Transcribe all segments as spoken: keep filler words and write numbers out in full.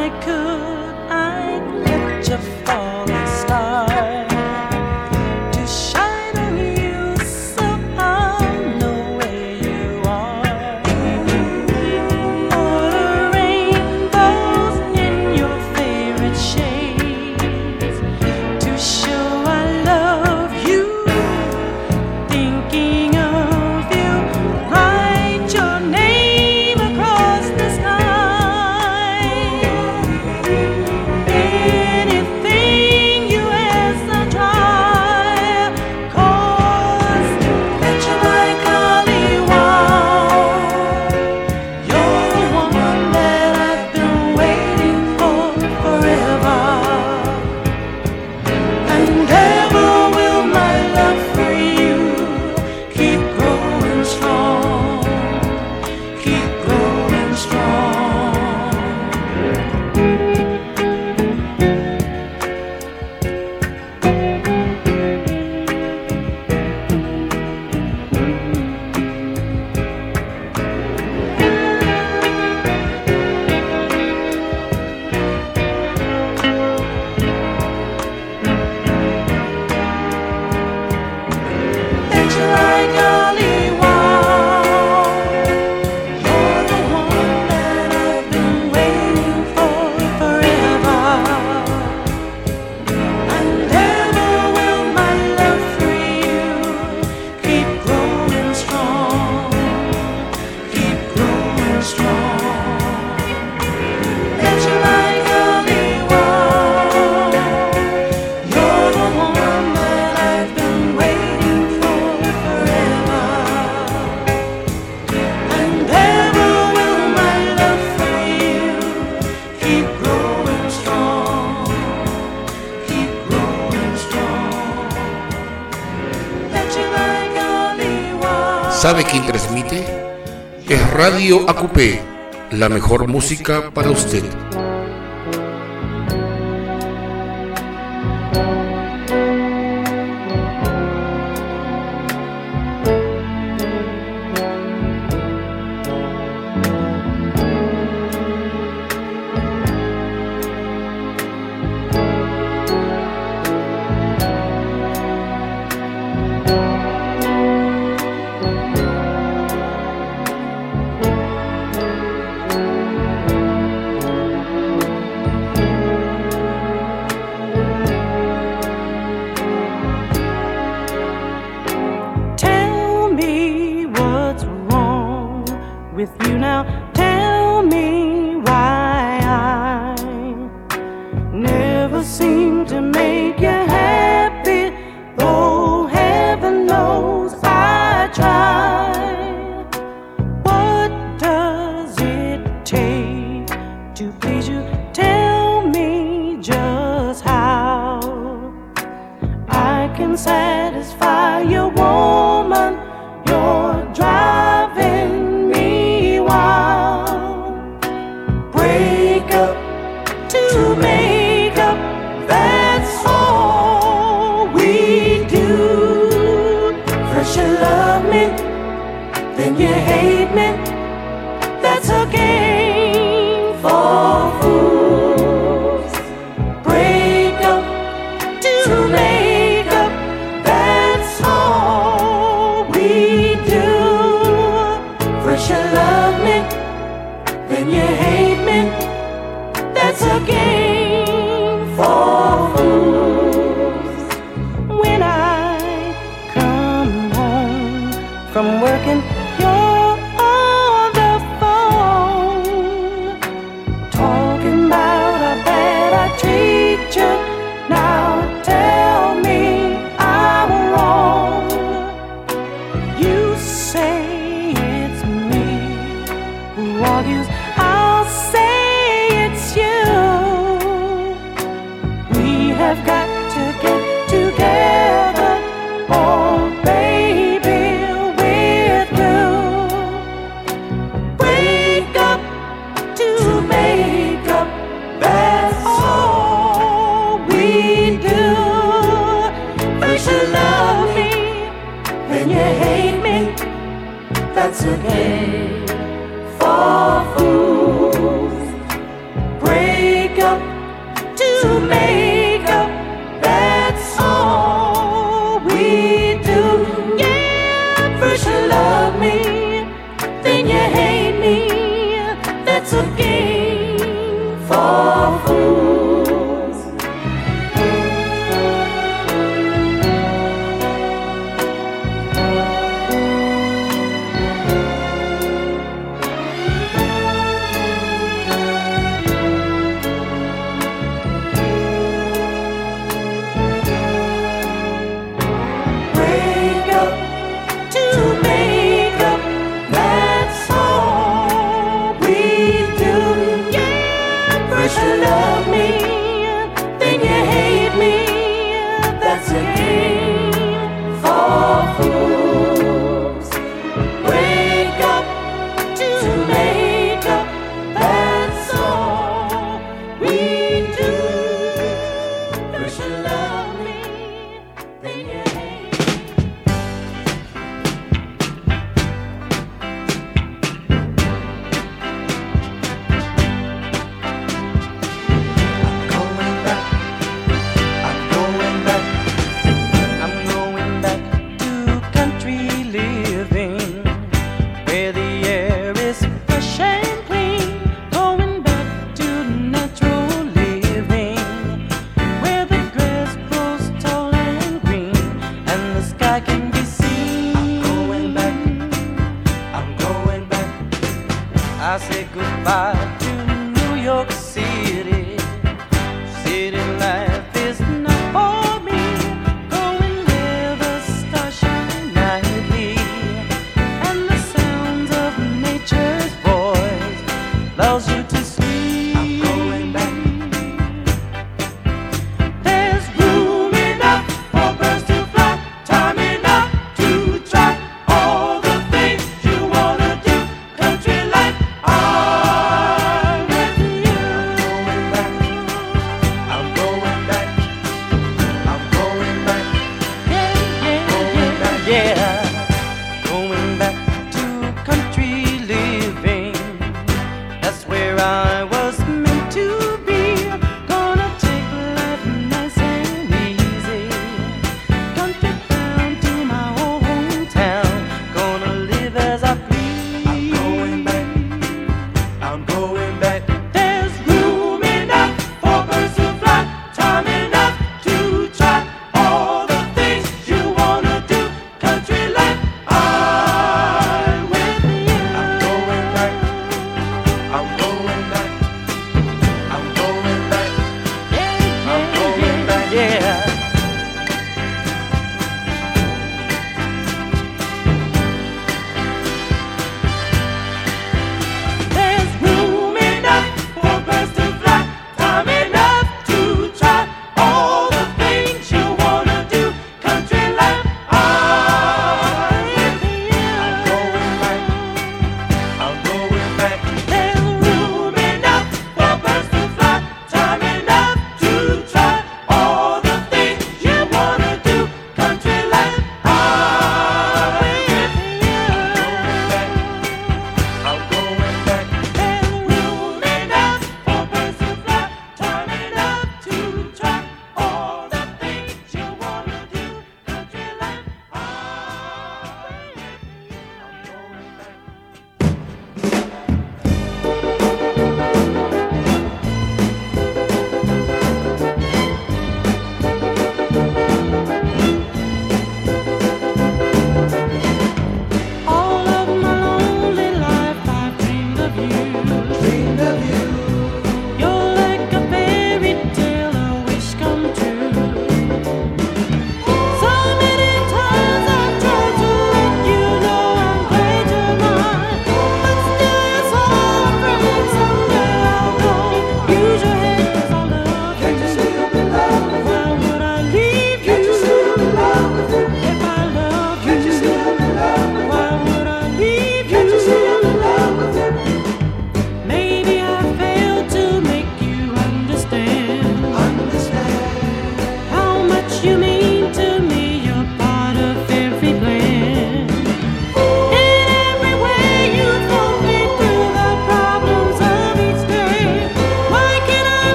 ¿Sabe quién transmite? Es Radio A Q P, la mejor música para usted. I'll say it's you. for fools. Wake up to make up, that's all we do. Yeah, fresh love.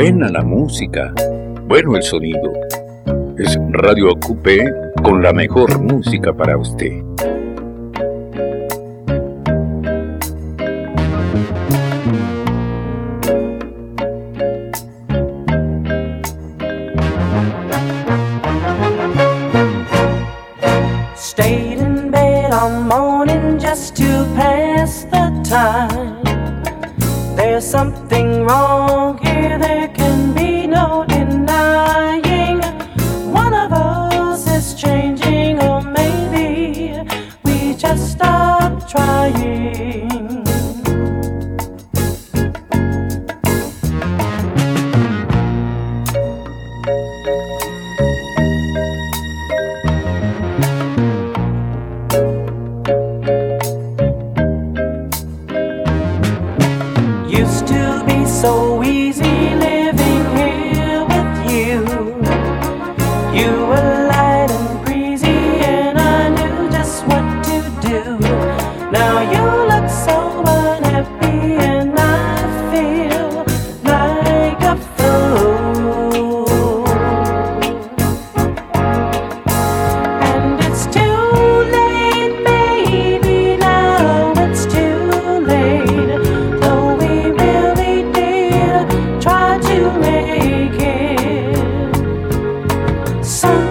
buena la música, bueno el sonido. Es Radio Acupé con la mejor música para usted. Stayed in bed all morning just to pass the time. There's something wrong here, there can be no denying. One of us is changing, or maybe we just stopped trying. Used to be so easy living here with you. You were light and breezy and I knew just what to do. Now you look so unhappy and I feel like a fool. And it's too late, baby, now it's too late. Though we really did try to make it. Some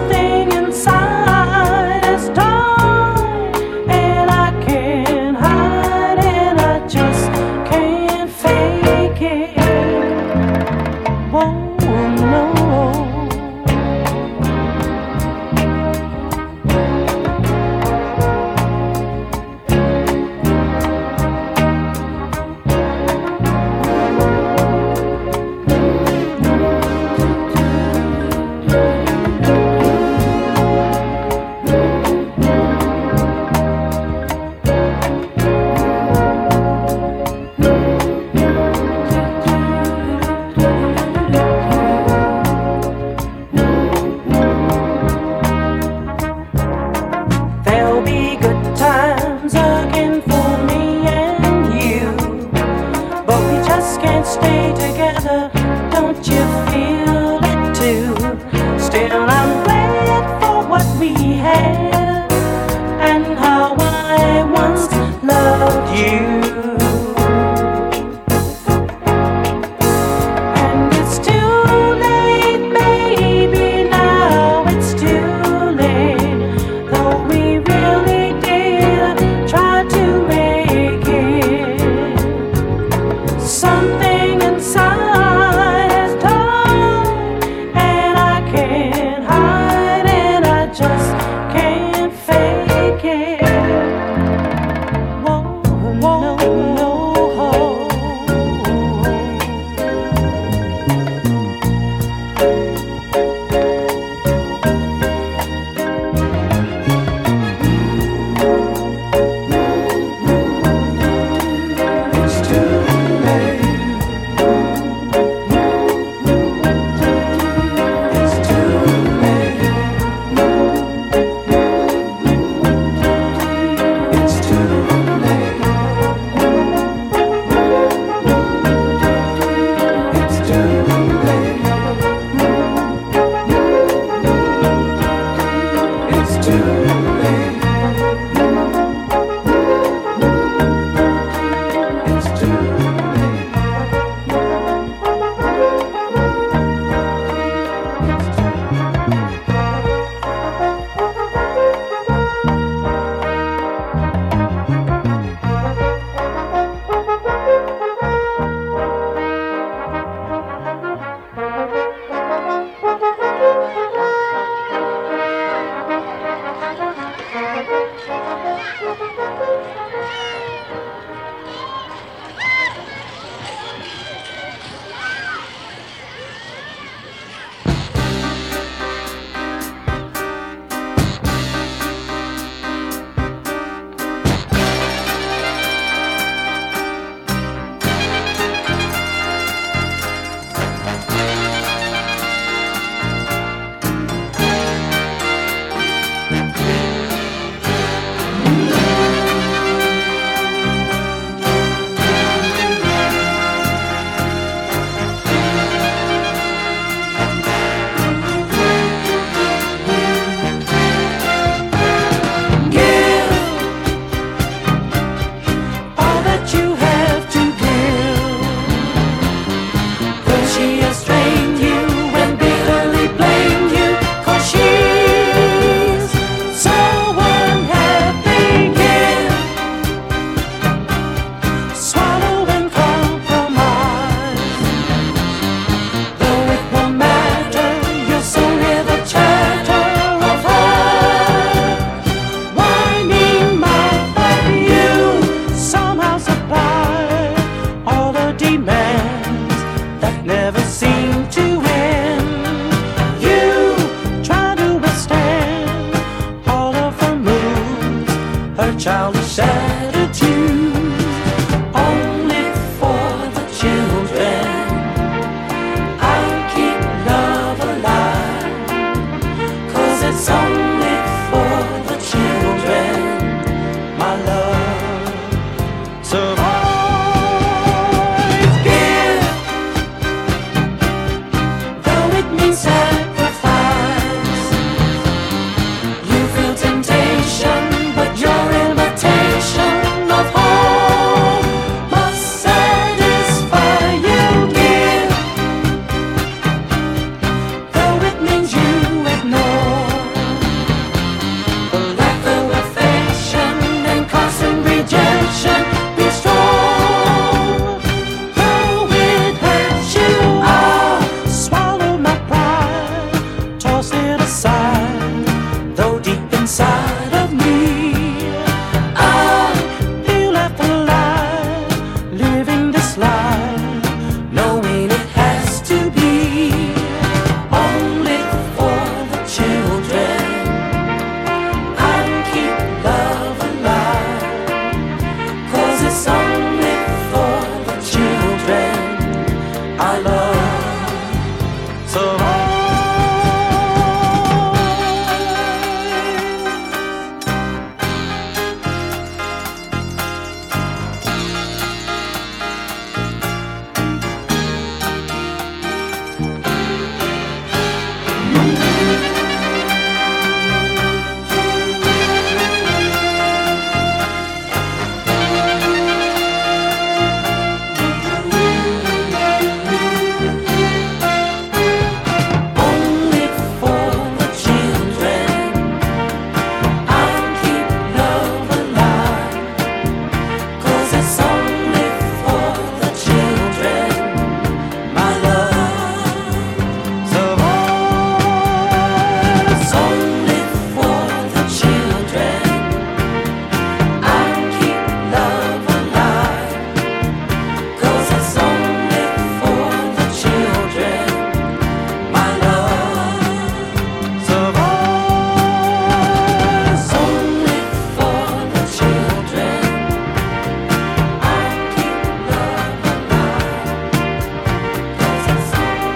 childish attitude, only for the children. I'll keep love alive, 'cause it's only for the children. My love survives. Give, though it means sacrifice. You feel temptation, but your invitation of home must satisfy. You give, though it means you ignore the lack of affection and constant rejection. Be strong, though it hurts you. I'll swallow my pride, toss it aside, though deep inside of me I feel left alive, living this life, knowing it has to be only for the children. I'll keep love alive, 'cause it's only for the children. I love survive. Only for the children. I'll keep love alive, 'cause it's only for the children. My love survives. It's only for the children. I'll keep love alive, 'cause it's only for the children. My love survives. Only for the children. I'll keep love alive, 'cause it's only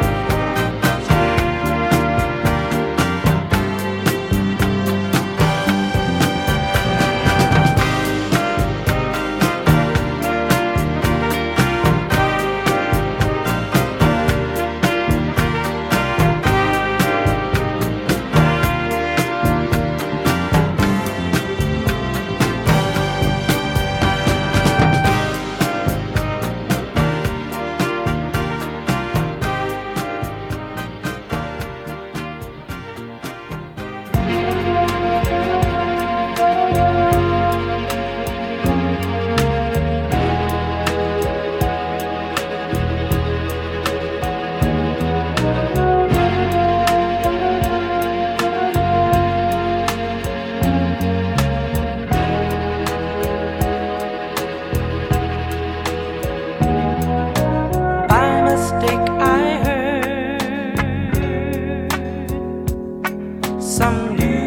by mistake I heard some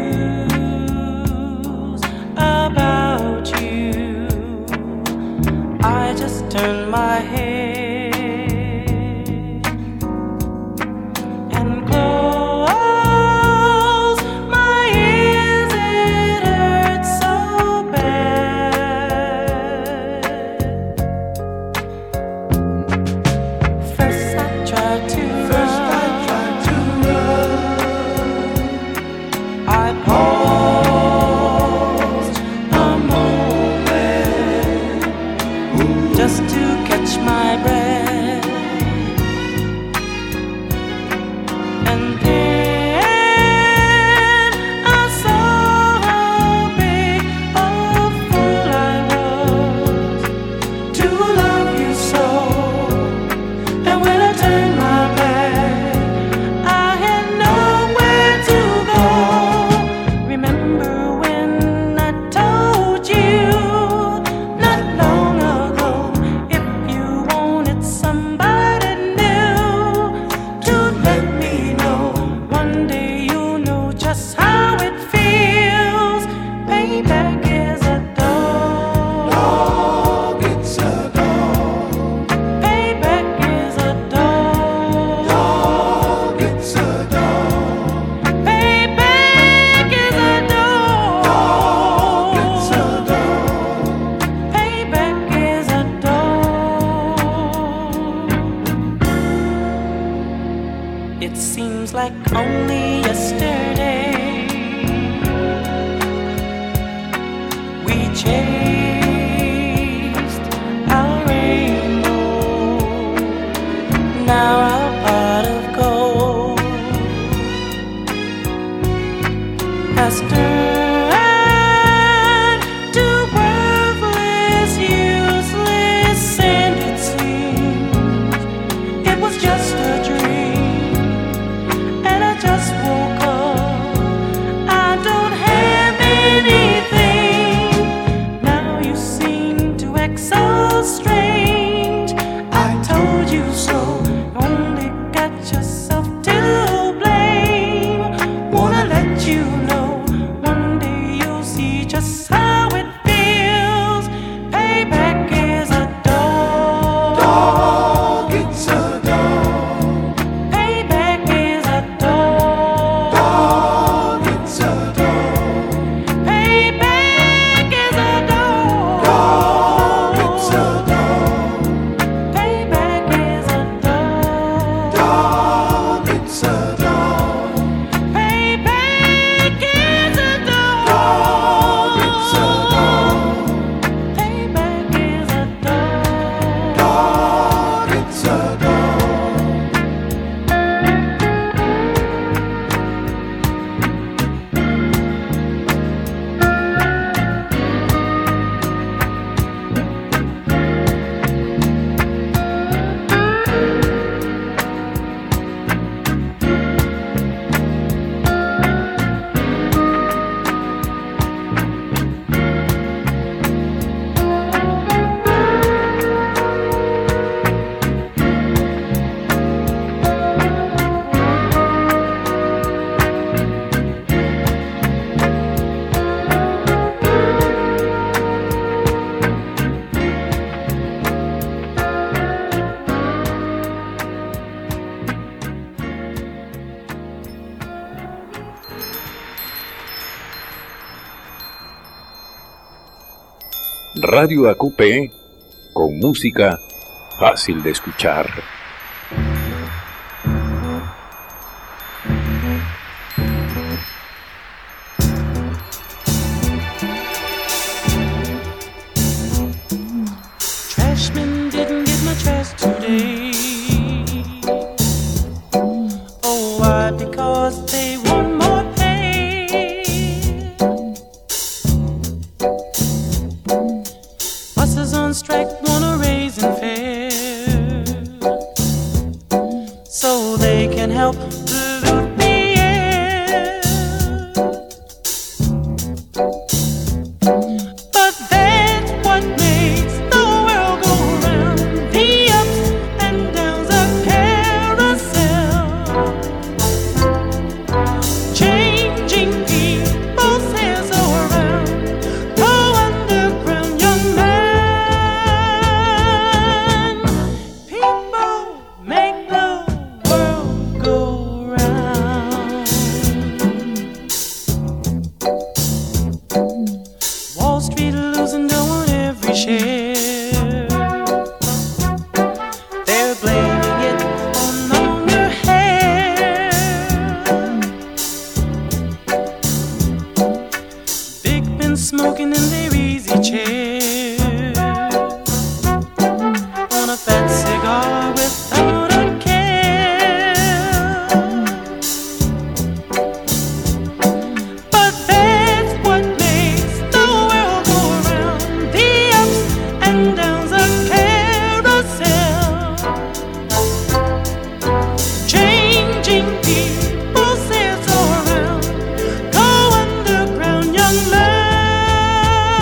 news about you. I just turned my head and closed my ears. It hurt so bad. First I tried to First run. I tried to run. I paused a moment just to catch my breath, and then I saw how big a fool I was to love you so. And when I turned my back, I had nowhere to go. Remember when I told you not long ago, if you wanted somebody new to let me know, one day you'll know just how it feels. Payback is a has turned to worthless, useless, and it seems it was just a dream, and I just woke up. I don't have anything. Now you seem to act so strange. I told you so. Only got yourself to blame. Wanna let you know one day you'll see just how it feels. Payback is a dog. Dog, it's a dog. Payback is a dog. Dog, it's a dog. Payback is a dog. Dog, it's a dog. Payback is a dog. Dog, it's a dog. Payback is a dog. Dog, it's a dog. Payback is a dog. Dog, it's a dog. Radio A Q P con música fácil de escuchar. Trashman didn't get my trash today. Oh, why? Because they want more pay. Buses on strike wanna raise and fare so they can help pollute the air. But that's what makes the world go round. The ups and downs of carousel, changing people's hands around. Go underground, young man. People make the world go round. Wall Street losing dough on every share. They're blaming it on longer hair. Big Ben smoking in their easy chair on a fat cigar without a care. But that's what makes the world go round. The ups and downs of carousel, changing people's hands around. Go underground, young man.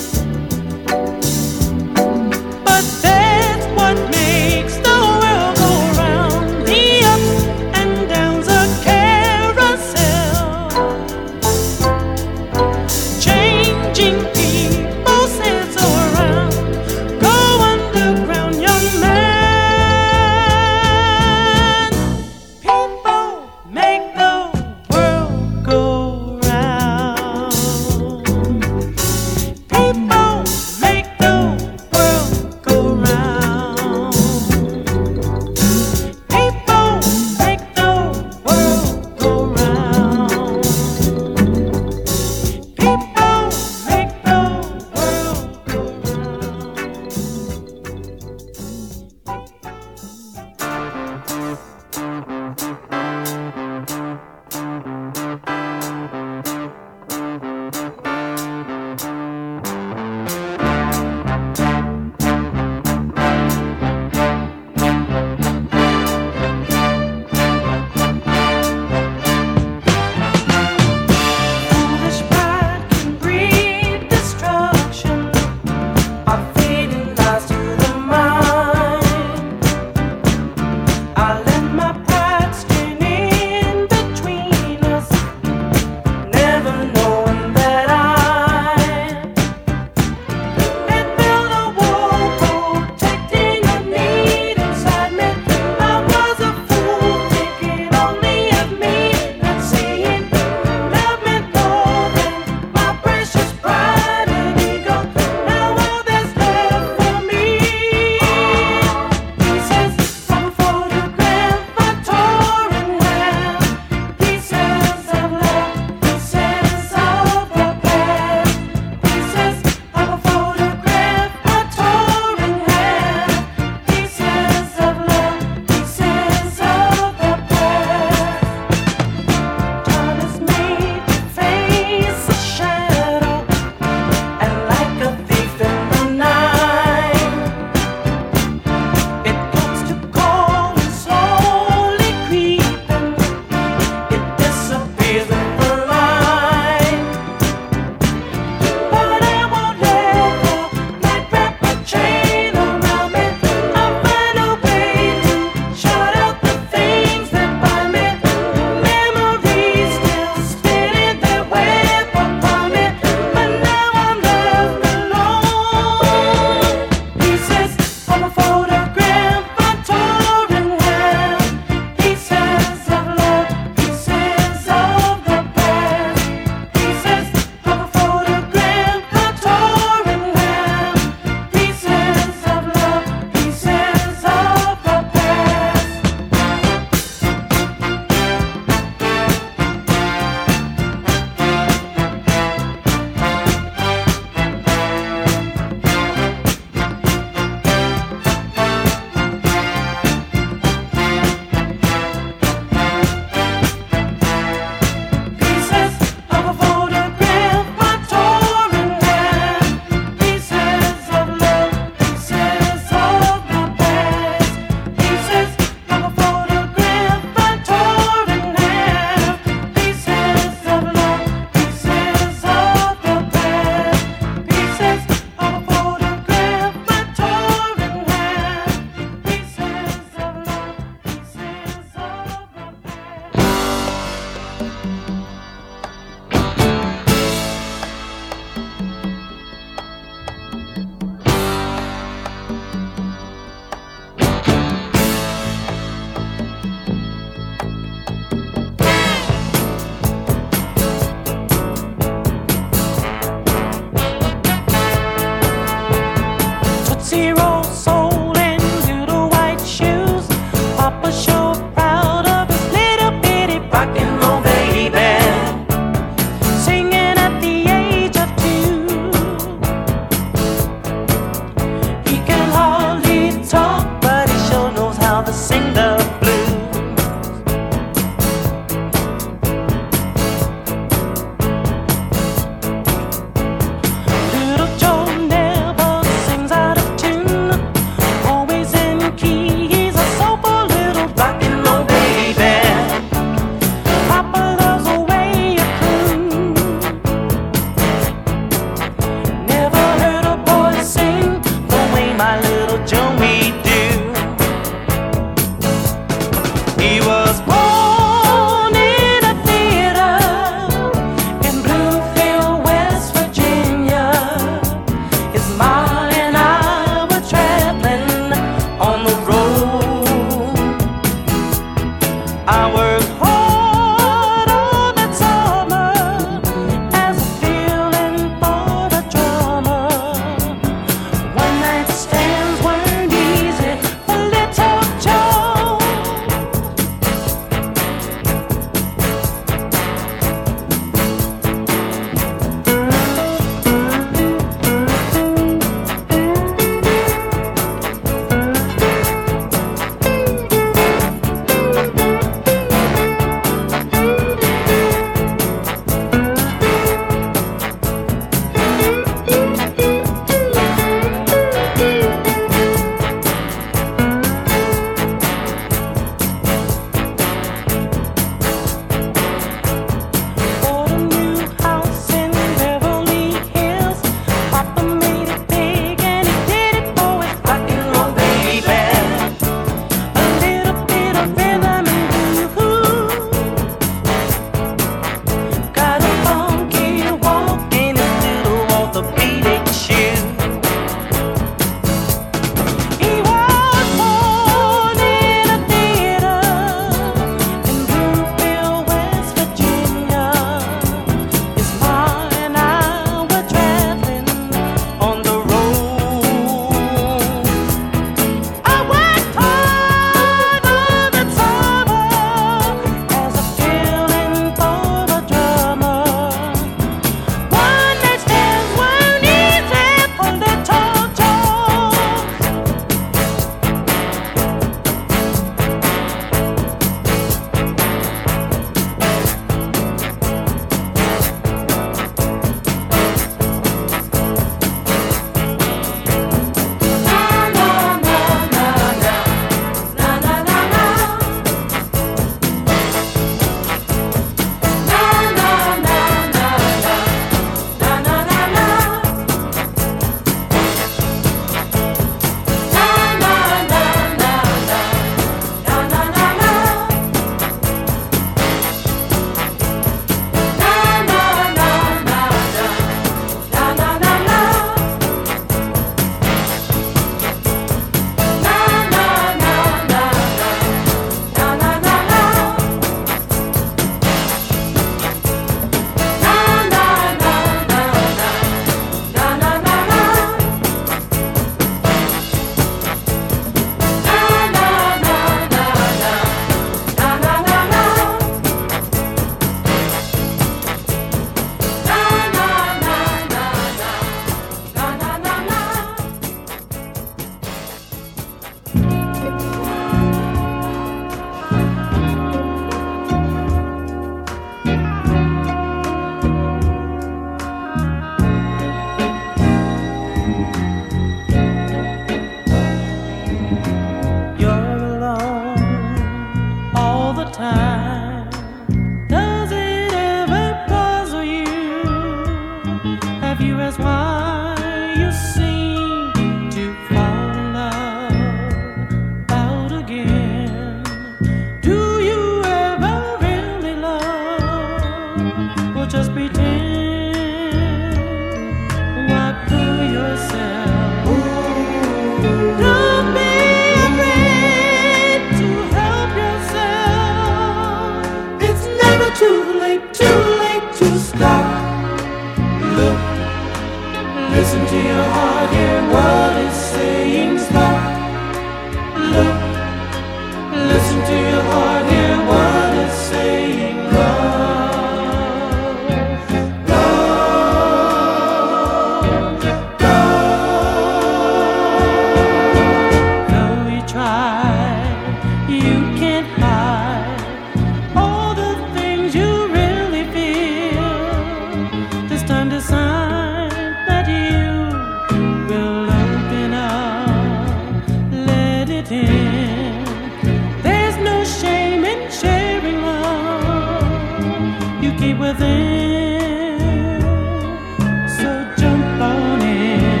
deep within. So jump on in.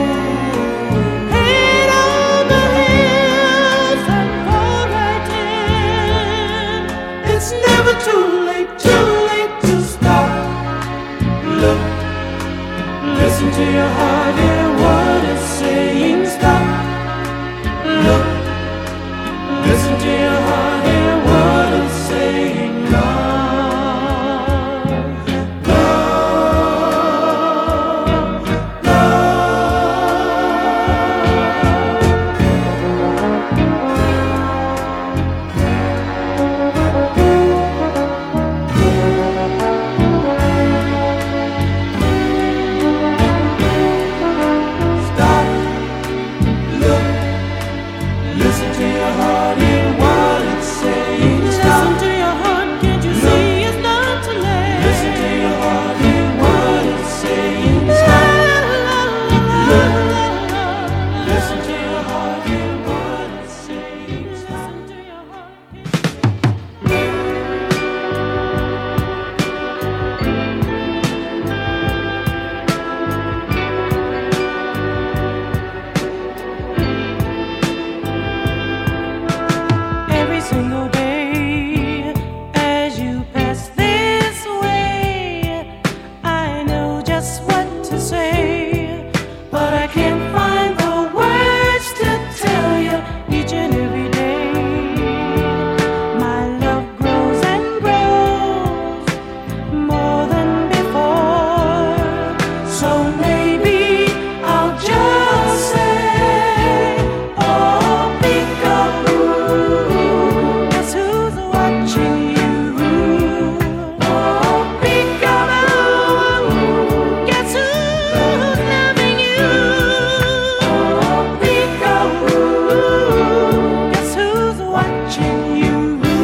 Head over heels and fall right in. It's never too late, too late to stop. Look, listen to your heart, hear what it's saying. Stop. Look, listen to your heart, hear what it's saying. Love, love, stop. Look, listen to your heart, hear what it's saying. Stop. Listen to your heart, can't you see it's not too late? Listen to your heart, hear what it's saying. Stop. Look, listen to your heart, hear what it's saying. Listen to your heart. Every single day as you pass this way, I know just what to say, but I can't find the words to tell you. Each and every day my love grows and grows more than before. So maybe I'll just say, oh, peekaboo, guess who's watching you? Oh, peekaboo, guess who's loving you? Oh, peekaboo, guess who's watching you?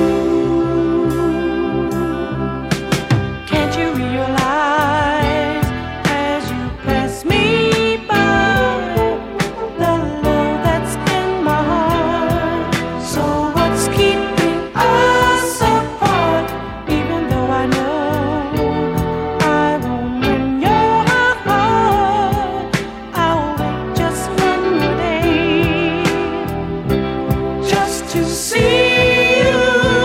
Can't you realize as you pass me by the love that's in my heart? So what's keeping us apart? Even though I know I won't win your heart, I'll wait just one more day just to see you.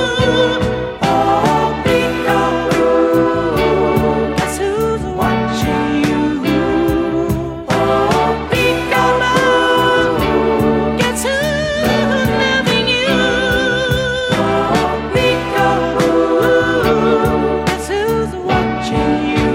Oh, peekaboo, guess who's watching you? Oh, peekaboo, guess who's loving you? Oh, peekaboo, guess who's watching you?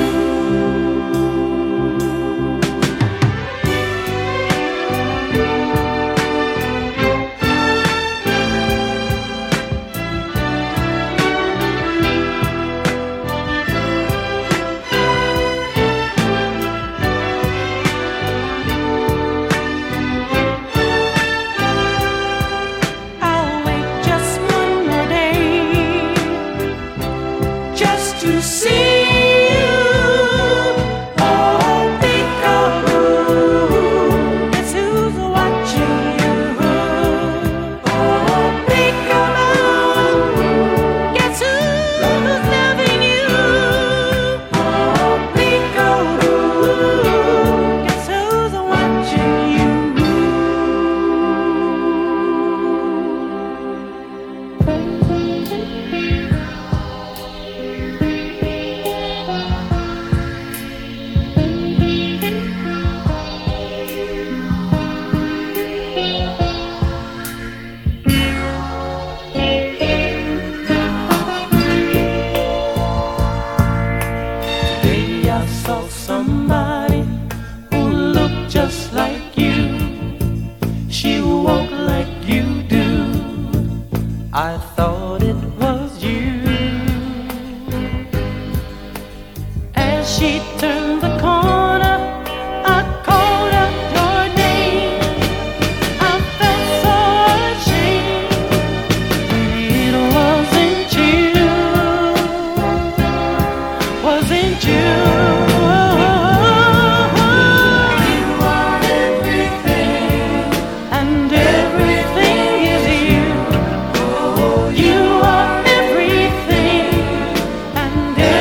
I'll wait just one more day just to see you. Oh, peekaboo, guess who's watching you? Oh, peekaboo, guess who's loving you? Oh, peekaboo, guess who's watching you? Today I saw somebody who looked just like you. She walked like you do. I thought it was you. As she turned the corner, I called out your name. I felt so ashamed. It wasn't you. Wasn't you? You are everything, and everything is you. Oh, you are everything, and everything.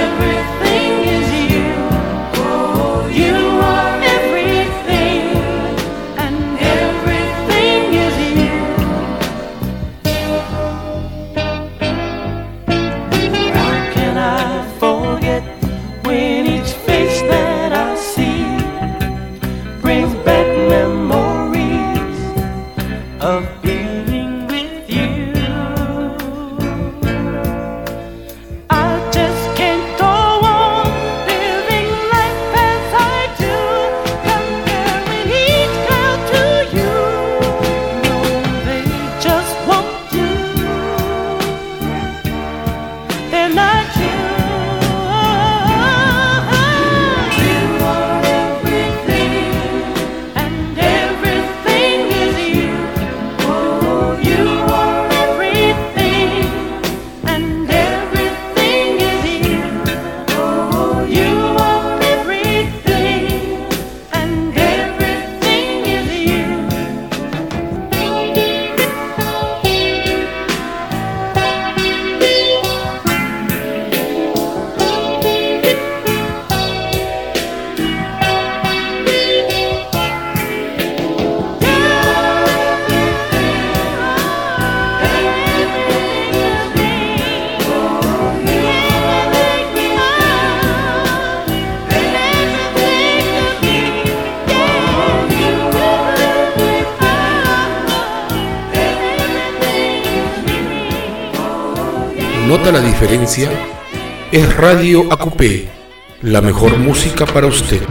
nota la diferencia, es Radio A Q P, la mejor música para usted.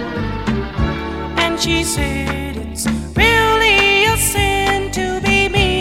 She said it's really a sin to be mean.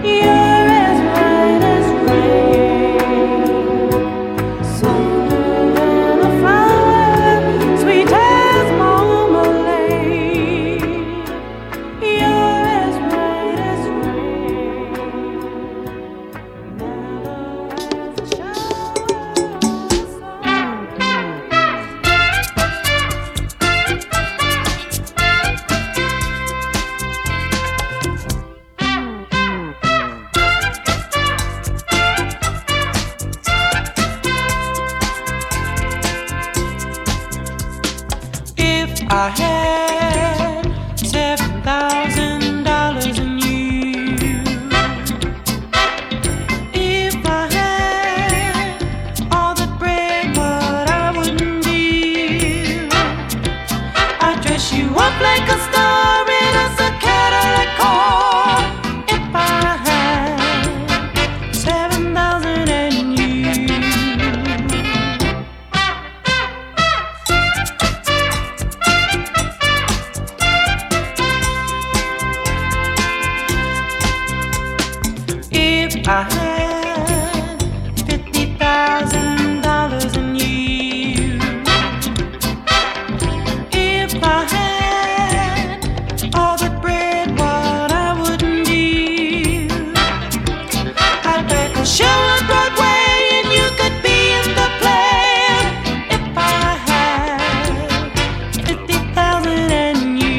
I had seven thousand dollars in you. If I had all the bread, what I wouldn't give. I'd dress you up like a star in a Cadillac car. If I had seven thousand and you. I had fifty thousand dollars in you. If I had all the bread, what I wouldn't do. I'd back a show on Broadway and you could be in the play. If I had fifty thousand and you.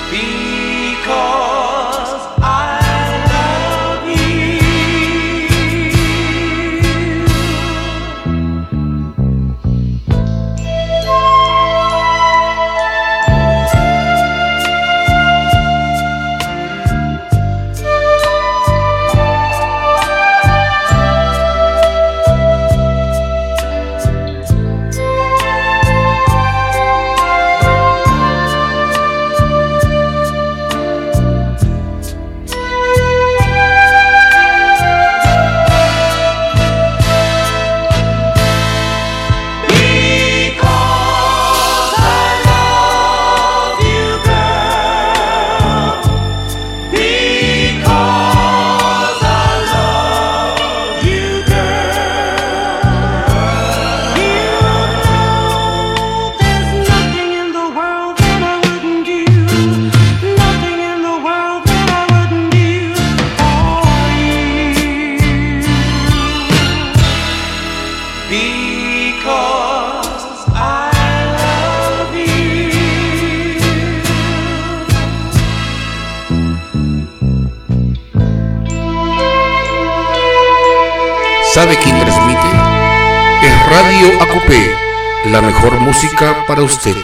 ¿Sabe quién transmite? Es Radio Acupé, la mejor música para usted.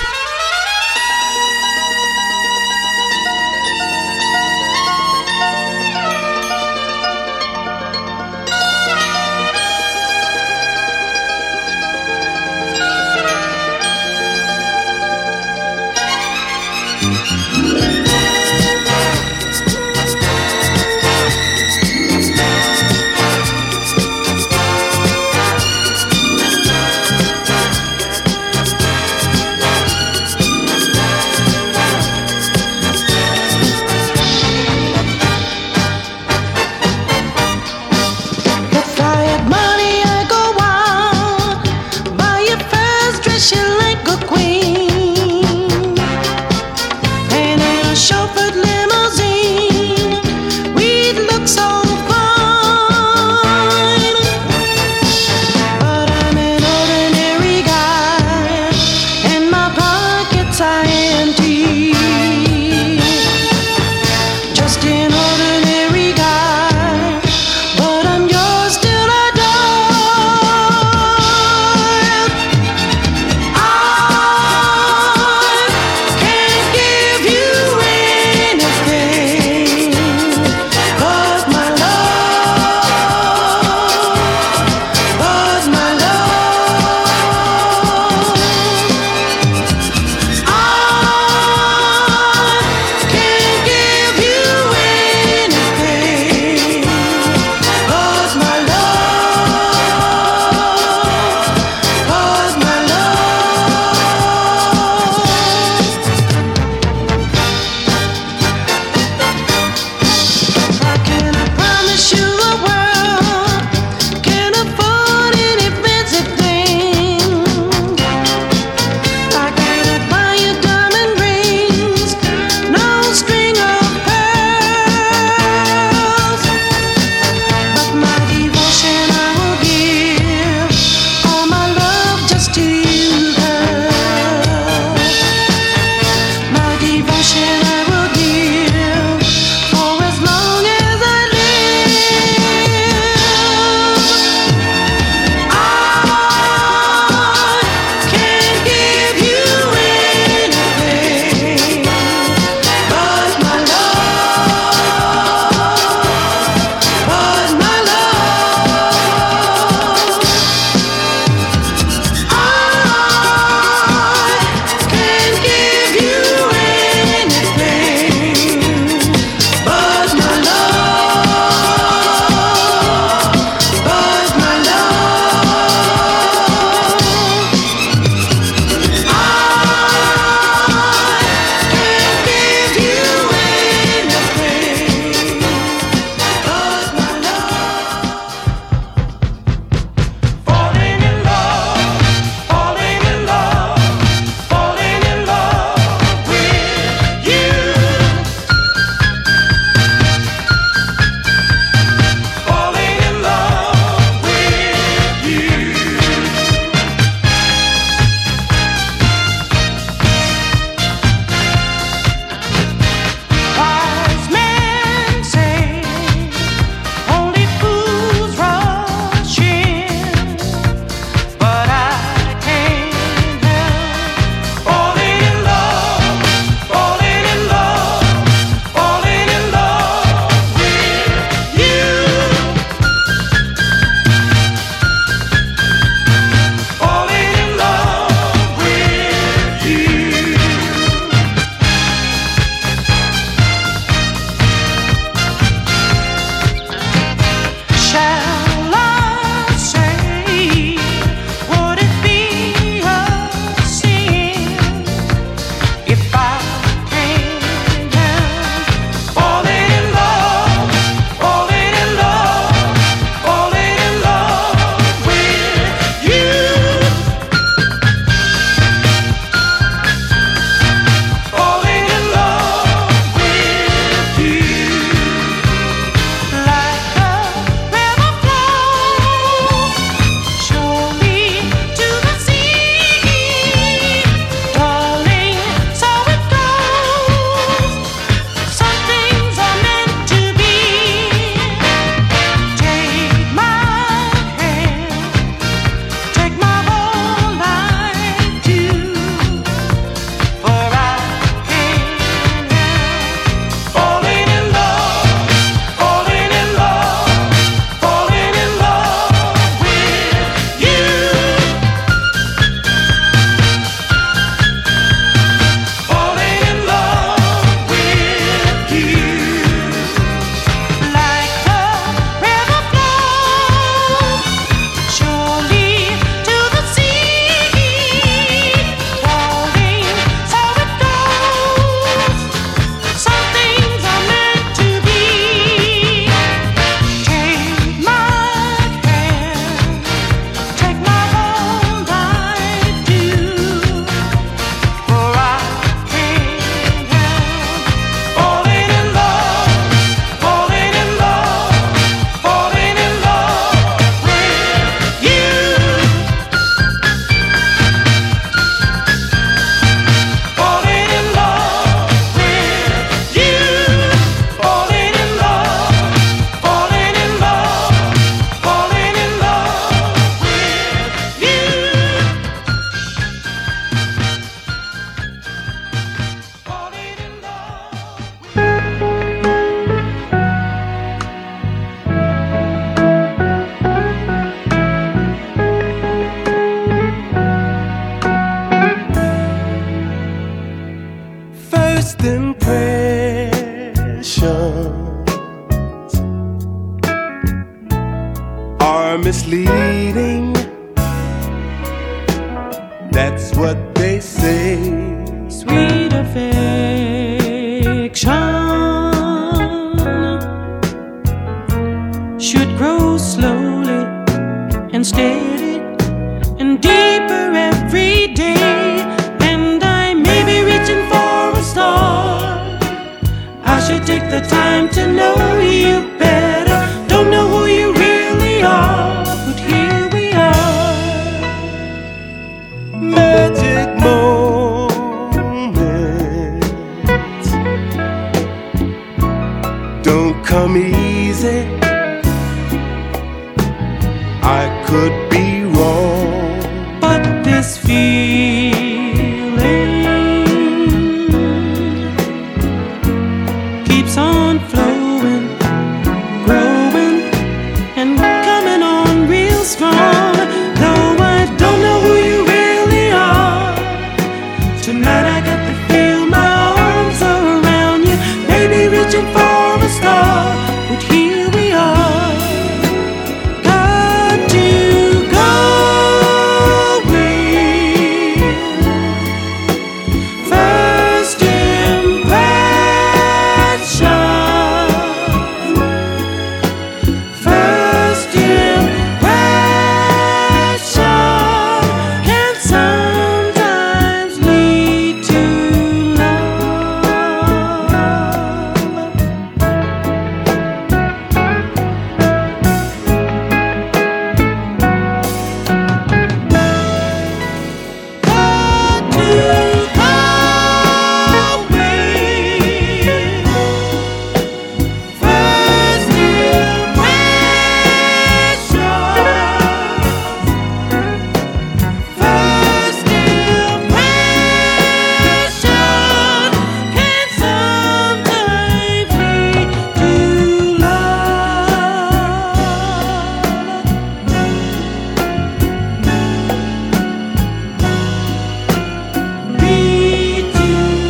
and steady and deeper every day. And I may be reaching for a star. I should take the time to know you better. Don't know who you really are, but here we are. Magic moments don't come easy. I could be wrong, but this feeling keeps on flowing, growing, and coming on real strong. Though I don't know who you really are, tonight I got to feel my arms around you. Maybe reaching for a star, but here we are. Got to go with first impression. First impression can sometimes lead to love. Got to go with first impression. First impression can sometimes lead to love. Lead to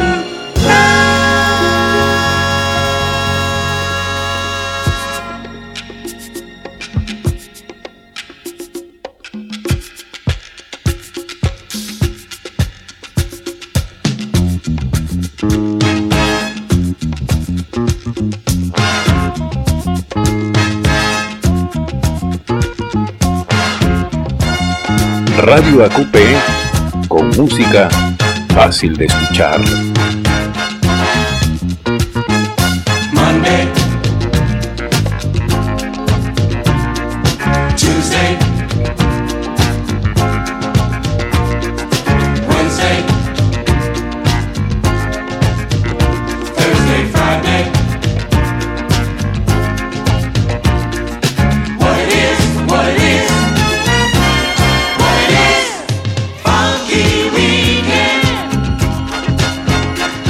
Radio Acupé, con música fácil de escuchar. Monday, Tuesday, Wednesday, Thursday, Friday. What it is, what it is, what it is. Funky weekend.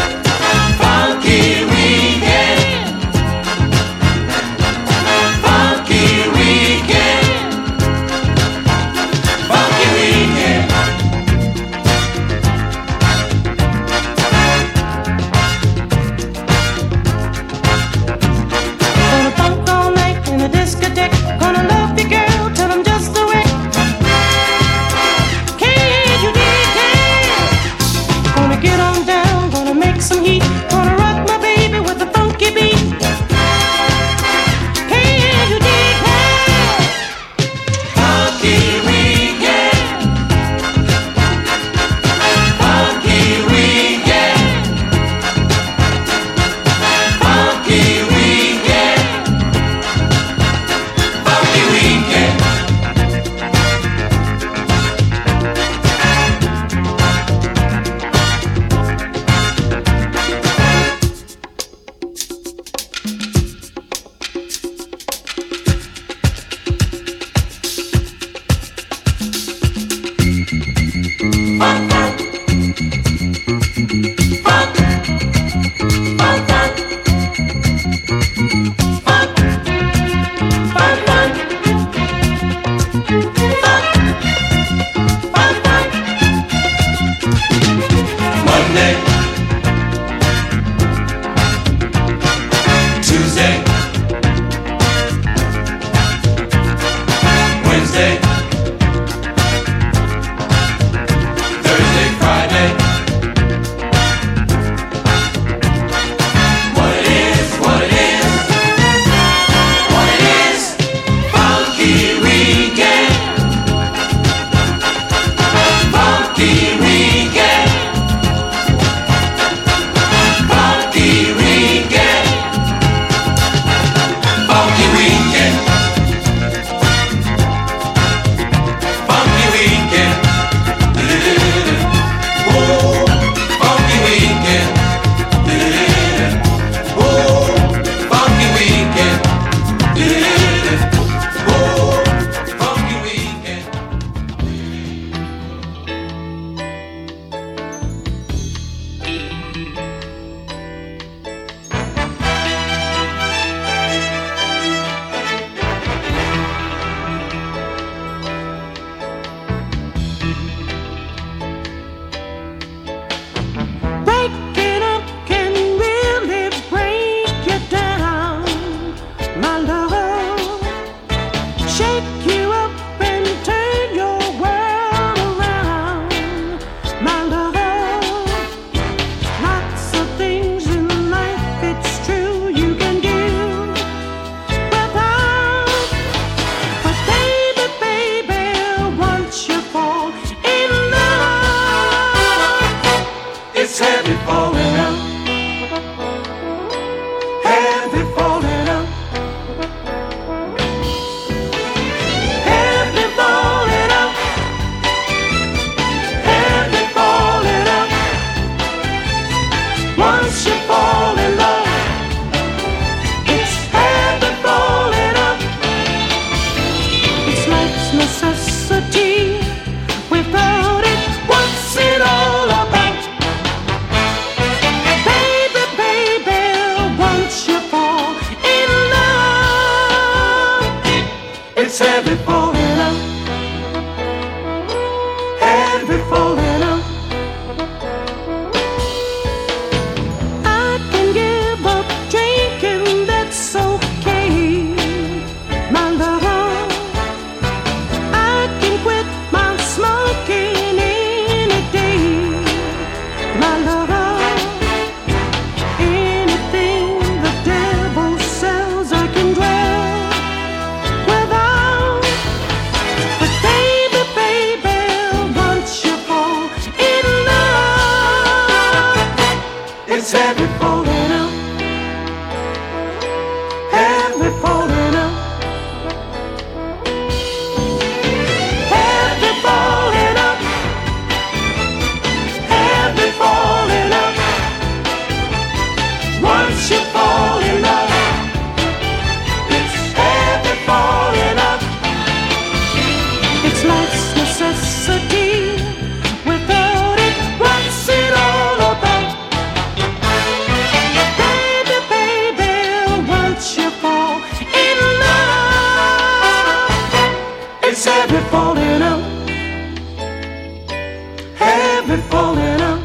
heavy falling out, heavy falling out. I can give up drinking, that's okay, my love. I can quit my smoking any day, my love. Anything the devil sells I can dwell without. But baby, baby, once you fall in love, it's heavy falling out, heavy falling out, heavy falling out, heavy falling out. Once you fall in love, it's heavy falling out. It's life's necessity. Without it, what's it all about? Baby, baby, once you fall in love, it's heavy falling out, heavy falling out,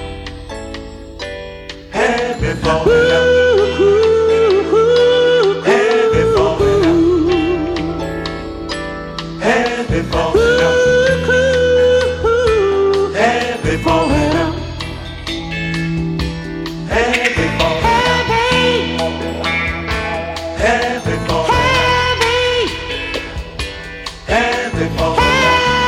heavy falling out. Heavy falling out, heavy falling out, heavy falling out, heavy falling out, heavy falling out, heavy falling out.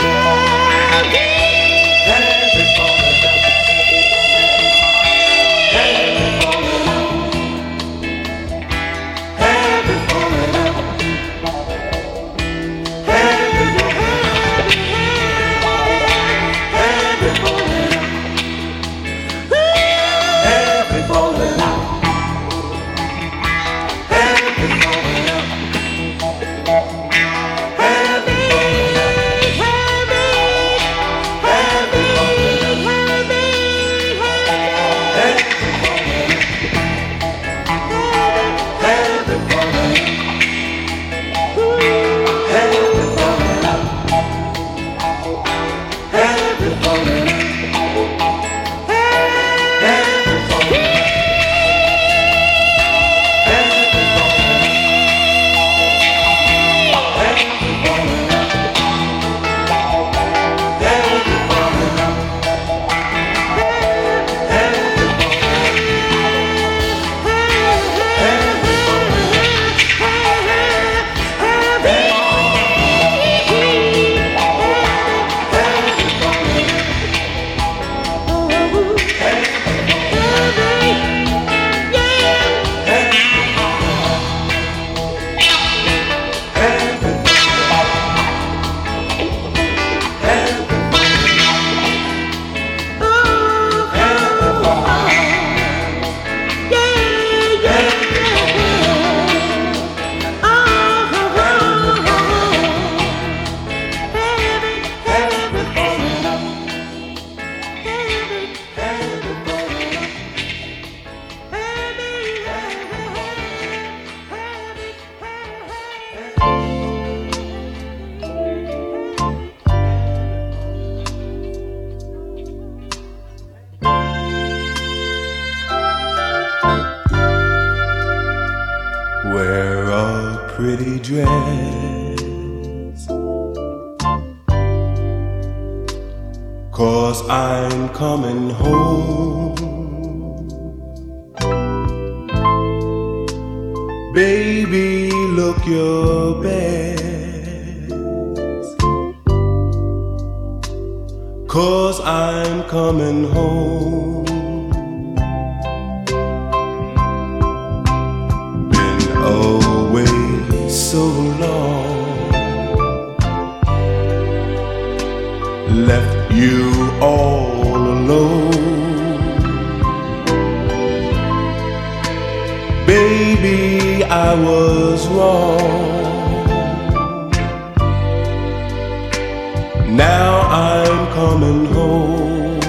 Wear a pretty dress, 'cause I'm coming home. Baby, look your best, 'cause I'm coming home. Away so long, left you all alone. Baby, I was wrong. Now I'm coming home.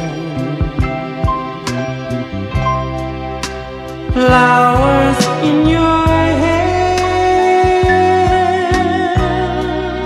Flowers in your hair,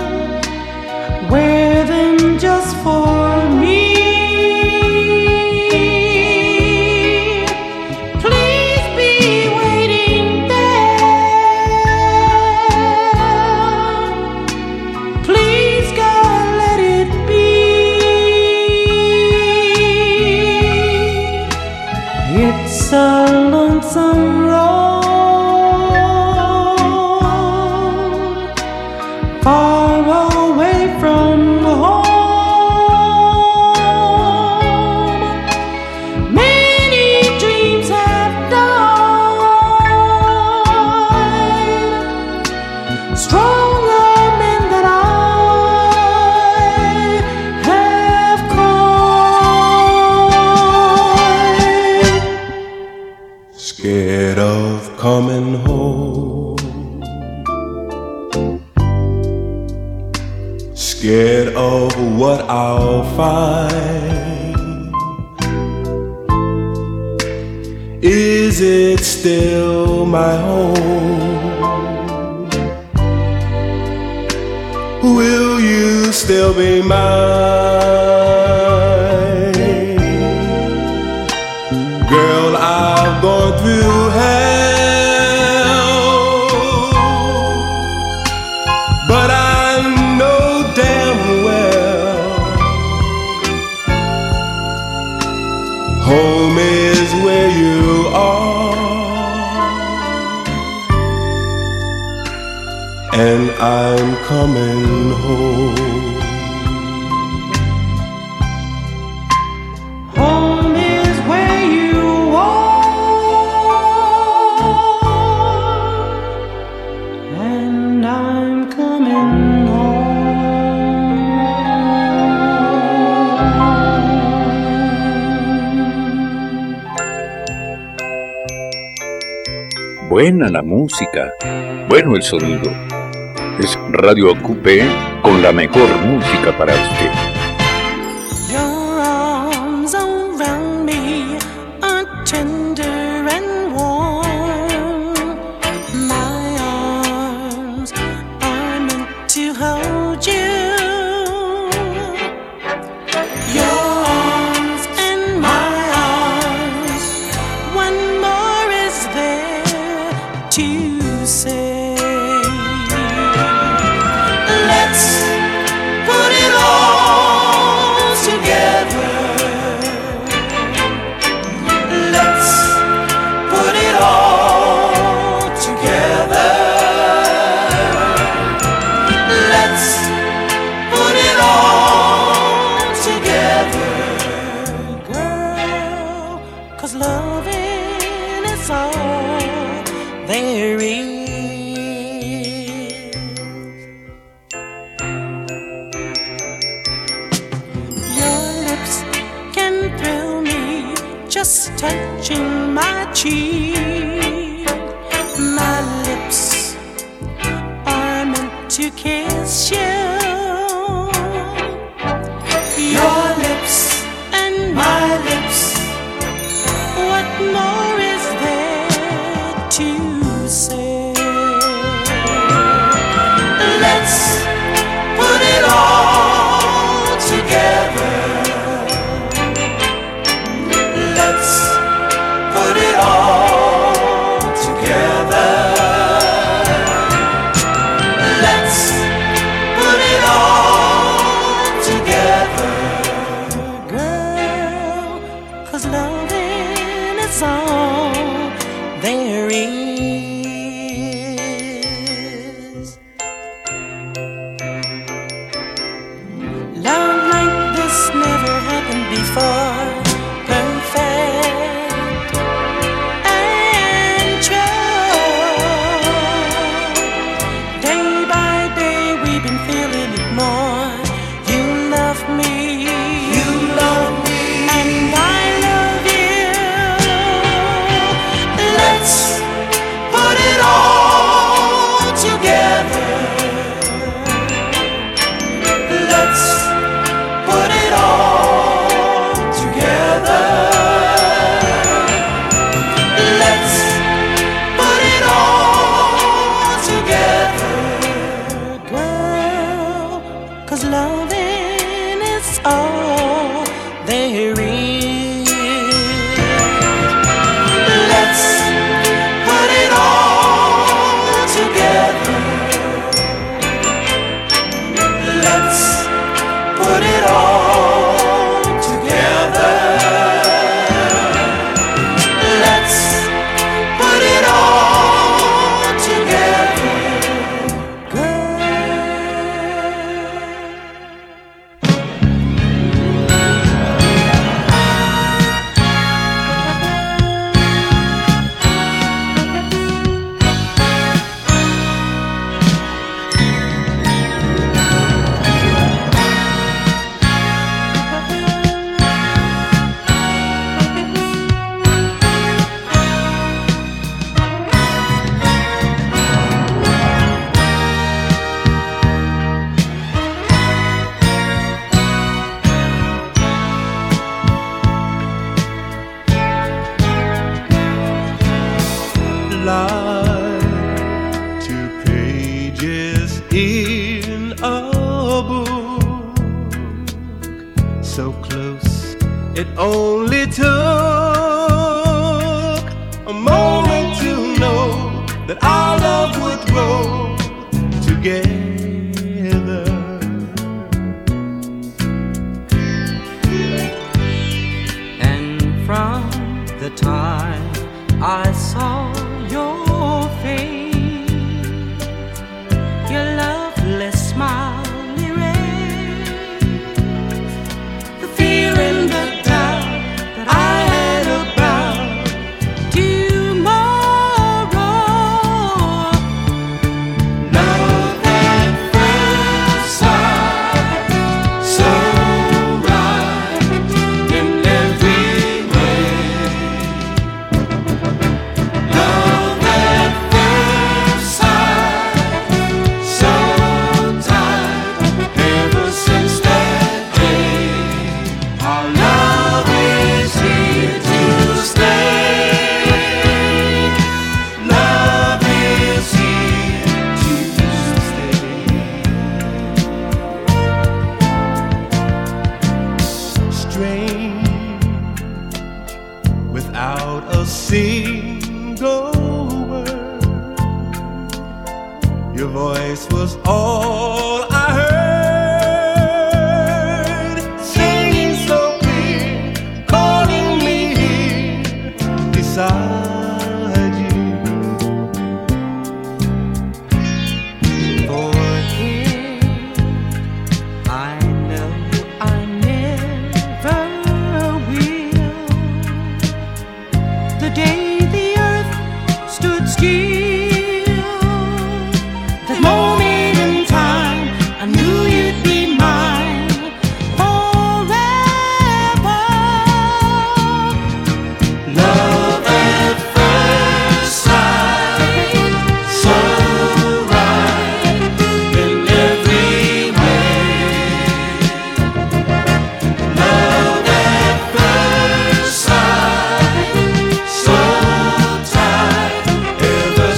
coming home. Scared of what I'll find. Is it still my home? Will you still be mine? Girl, I've gone through hell, but I know damn well home is where you are, and I'm coming home. Buena la música, bueno el sonido. Es Radio Acupé con la mejor música para usted. Your arms around me are tender and warm. My arms are meant to hold you. Your arms and my arms, one more is there to say. Let's put it all together. Let's put it all together. Let's put it all together, girl, 'cause loving is all there is. Your lips can thrill me, just touching my cheek. My lips are meant to kiss you. Your lips and my lips, what more is there to say? Let's put it all together. Let's put it all together. Let's put it all together, girl, 'cause loving is all there is. Love like this never happened before. Perfect and true. Day by day we've been feeling it more. You love me, you love me, and I love you. Let's put fly to pages in a book, so close it only took a moment to know that our love would grow together. And from the time I saw your face, your lovely smile erased the fear and the doubt that I had about tomorrow. Love at first sight, so right in every way. Love at first sight, so tight ever since that day. Our love is here to stay. Love is here to stay. Strange, without a single word, your voice was all I heard, singing so clear, calling me here beside you. For here I know I never will. The day the earth stood still, that moment in time, I knew you'd be mine forever. Love at first sight, so right in every way. Love at first sight, so tight ever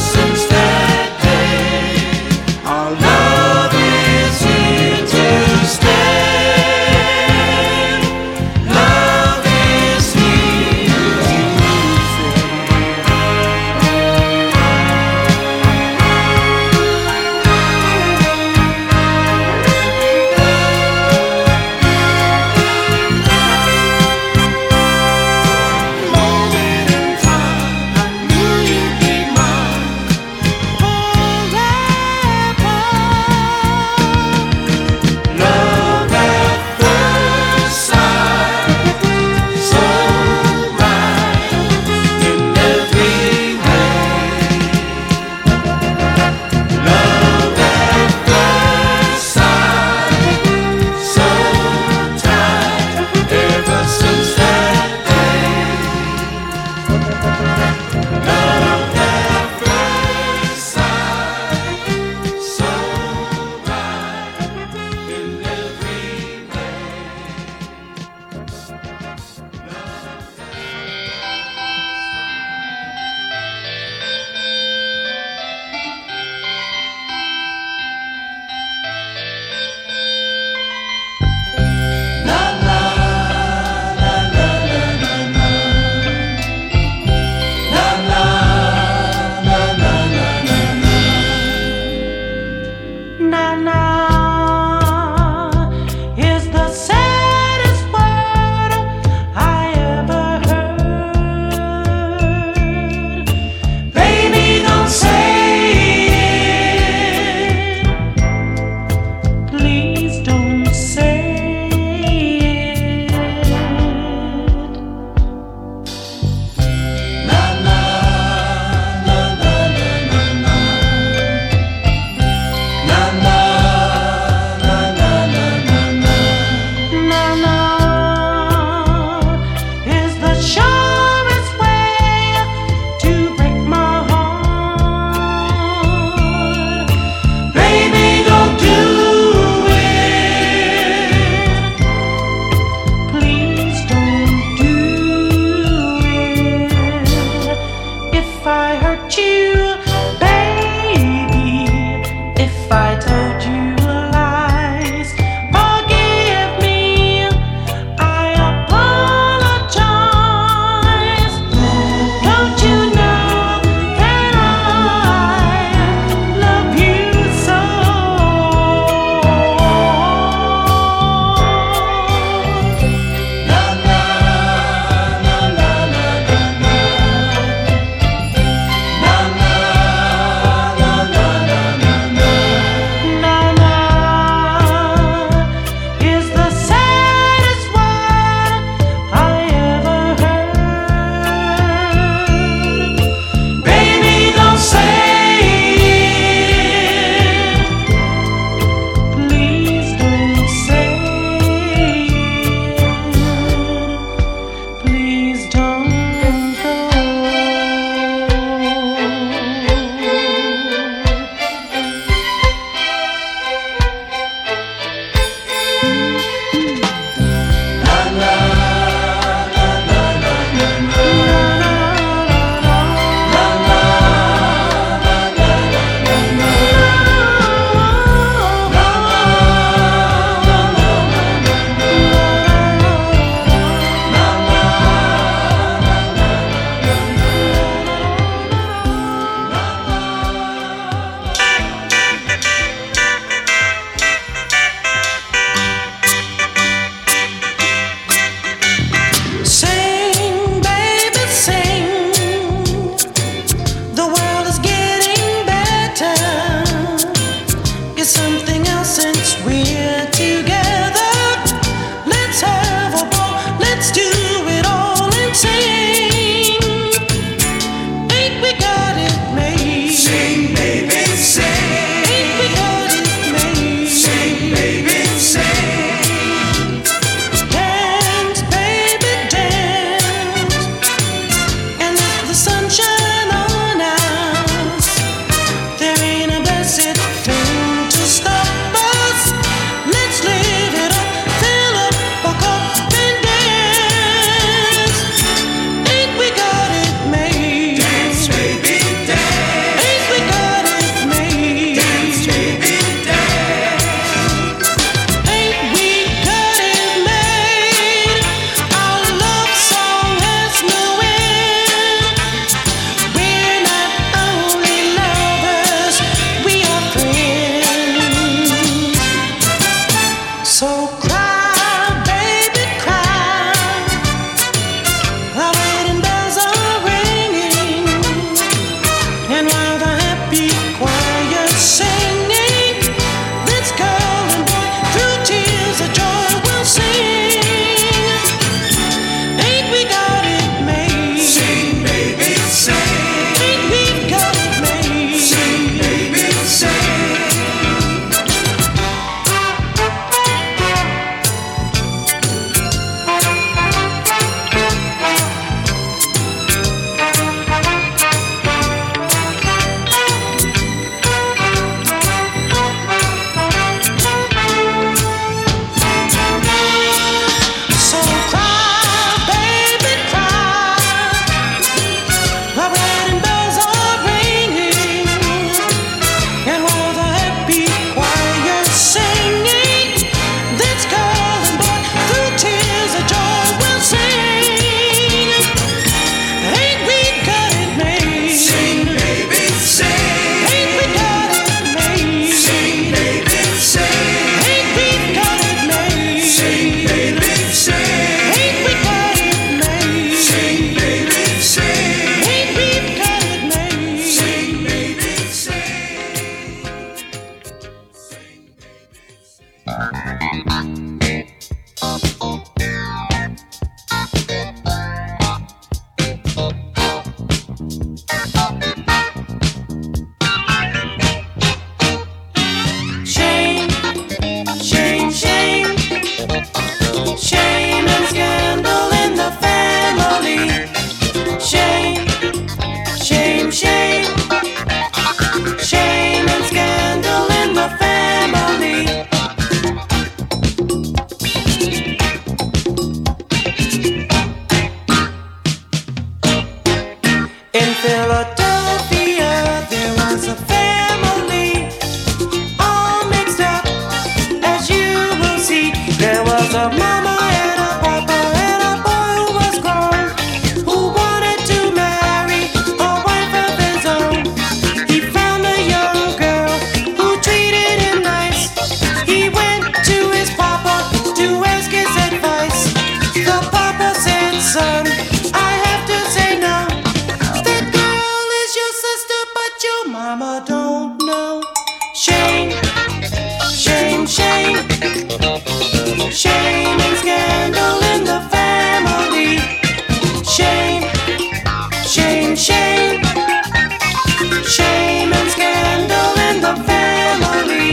was a family all mixed up, as you will see. There was a mama and a papa and a boy who was grown, who wanted to marry a wife of his own. He found a young girl who treated him nice. He went to his papa to ask his advice. The papa said, son, I have to say no. That girl is your sister, but your mama don't know. Shame, shame, shame. Shame and scandal in the family. Shame, shame, shame. Shame and scandal in the family.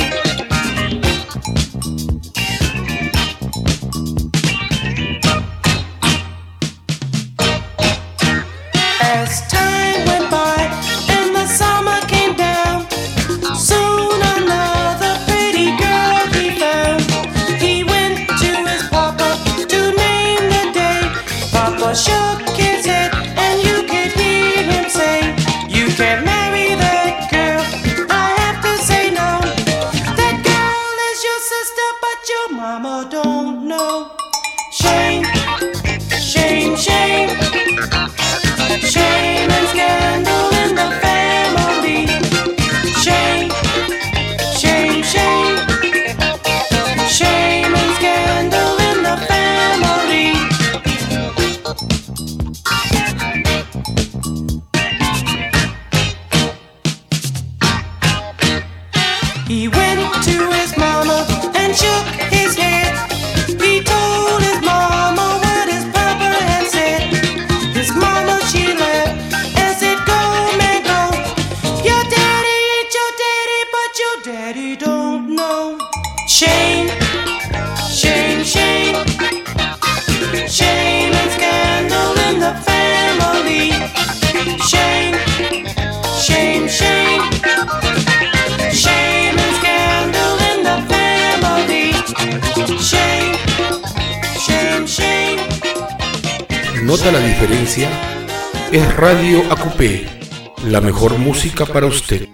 As time went by and the summer came down, soon another pretty girl he found. He went to his papa to name the day. Papa shook his head and you could hear him say, you can't marry that girl, I have to say no. That girl is your sister, but your mama don't know. Shame, shame, shame. Shame and scandal in the family. Shame, shame, shame. Shame and scandal in the family. He went to his mama and shook his head. He told his mama what his papa had said. His mama, she laughed and said, go, man, go. Your daddy ain't your daddy, but your daddy don't know. Shame, shame, shame. Shame and scandal in the family. Shame, shame, shame. Shame and scandal in the family. Shame, shame, shame. ¿Nota la diferencia? Es Radio A Q P, la mejor música para usted.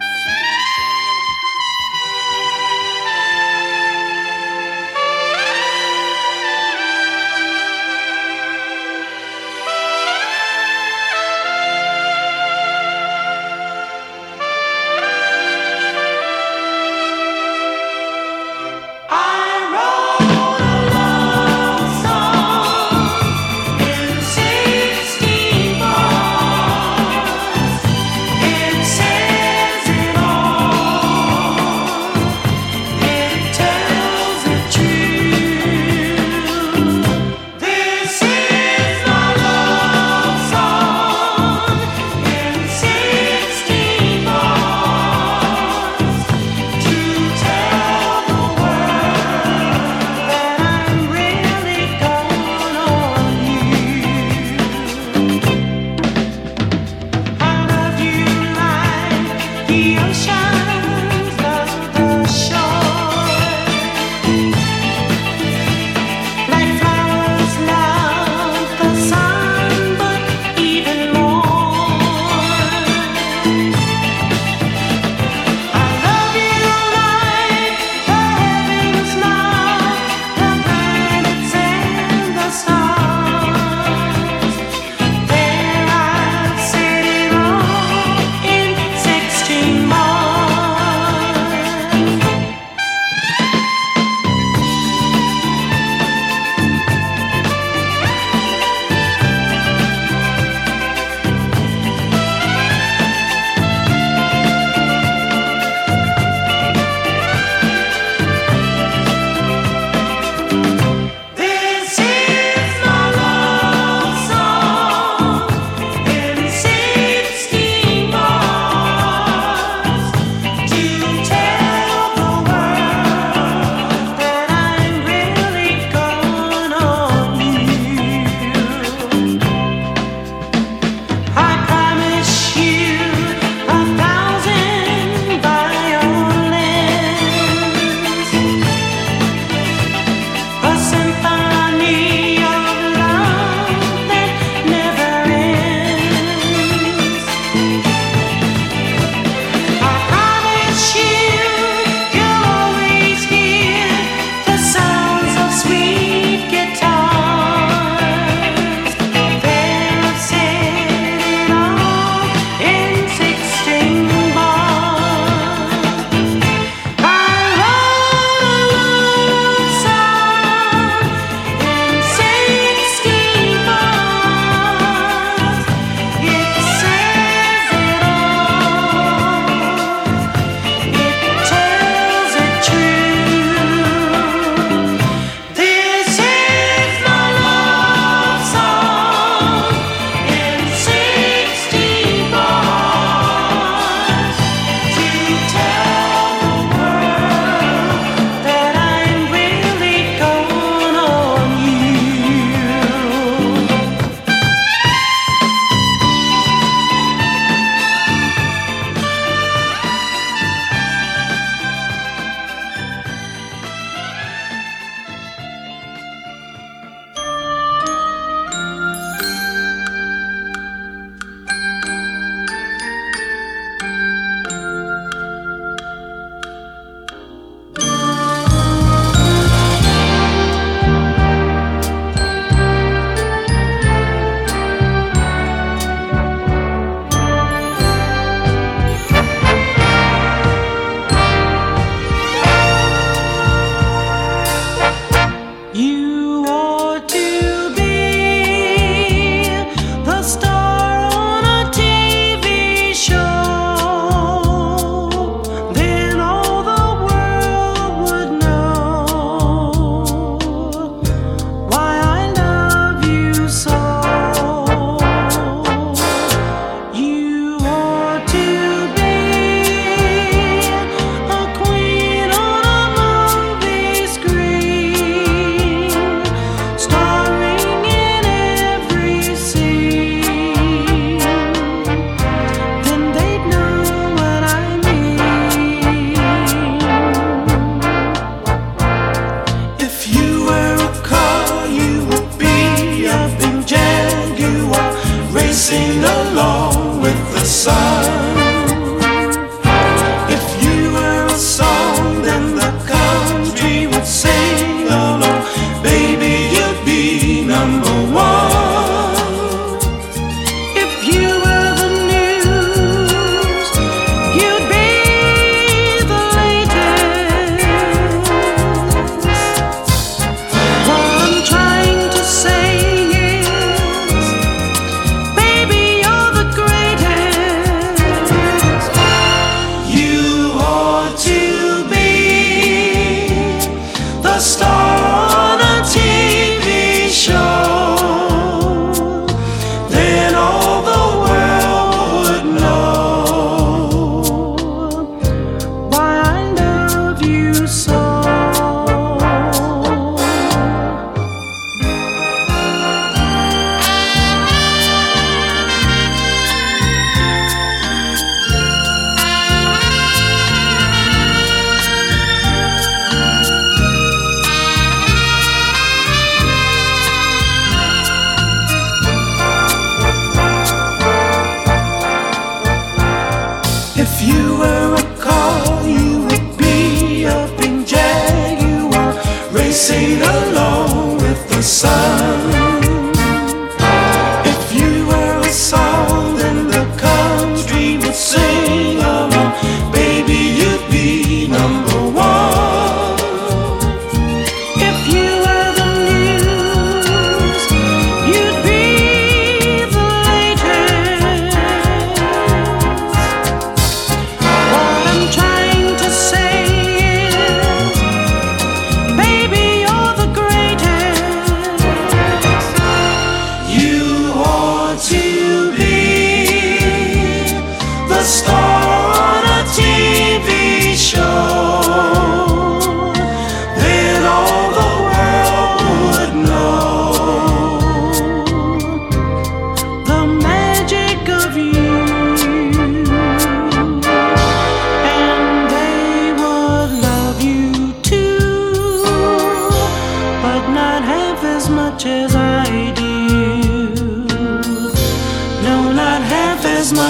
It says it all.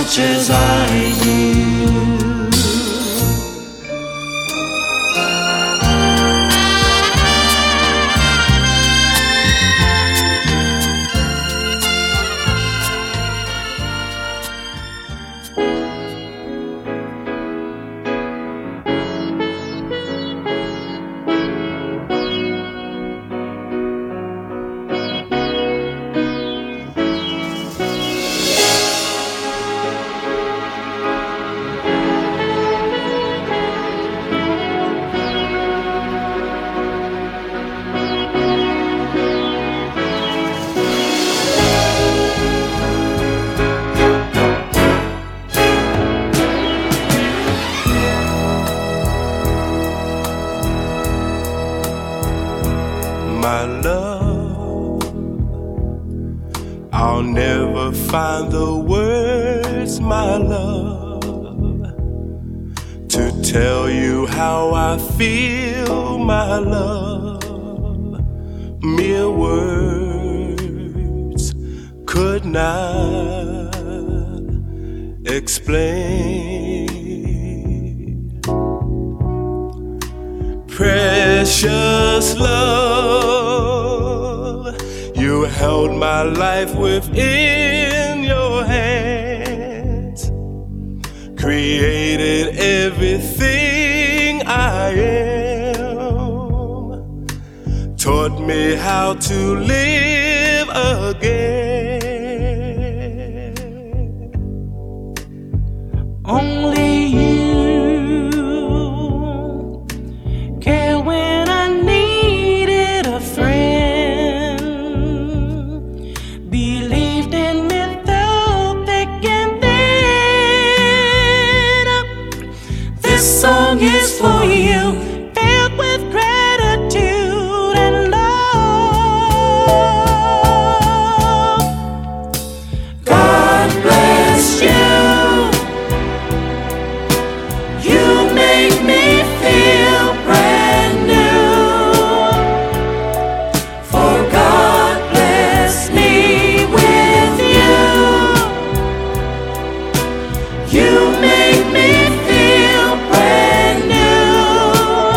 much as I do. My love, I'll never find the words, my love, to tell you how I feel, my love. Mere words could not explain. Precious love, you held my life within your hands, created everything I am, taught me how to live again. Only you care when I needed a friend, believed in me through thick and thin. This song is for you, filled with gratitude and love. God bless you. You make me feel brand new. For God bless me with you. You make me feel brand new.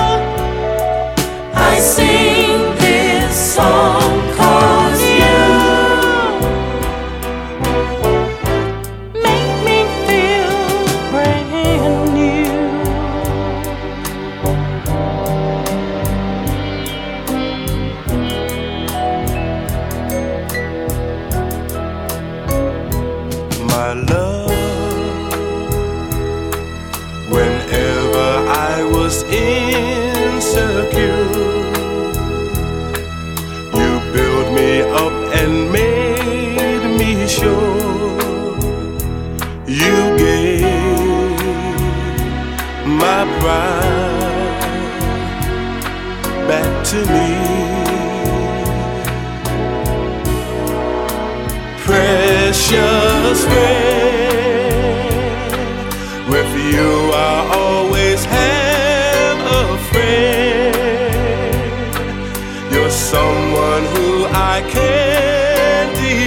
I sing this song 'cause you make me feel brand new. My love, whenever I was insecure, you built me up and made me sure. You gave my pride back to me. Precious friend, with you I always have a friend. You're someone who I can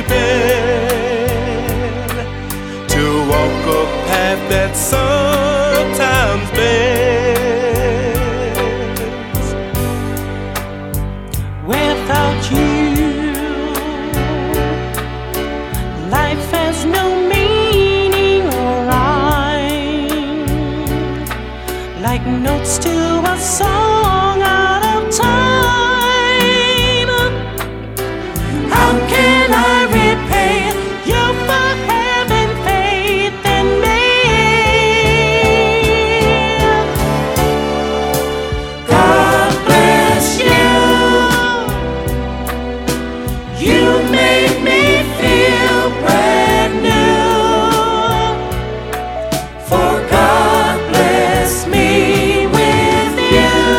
depend, to walk a path that sometimes bends. Without you, life has no meaning or rhyme, like notes to a song out of time. How can I repay you for having faith in me? God bless you. You made me feel brand new. For God bless me with you.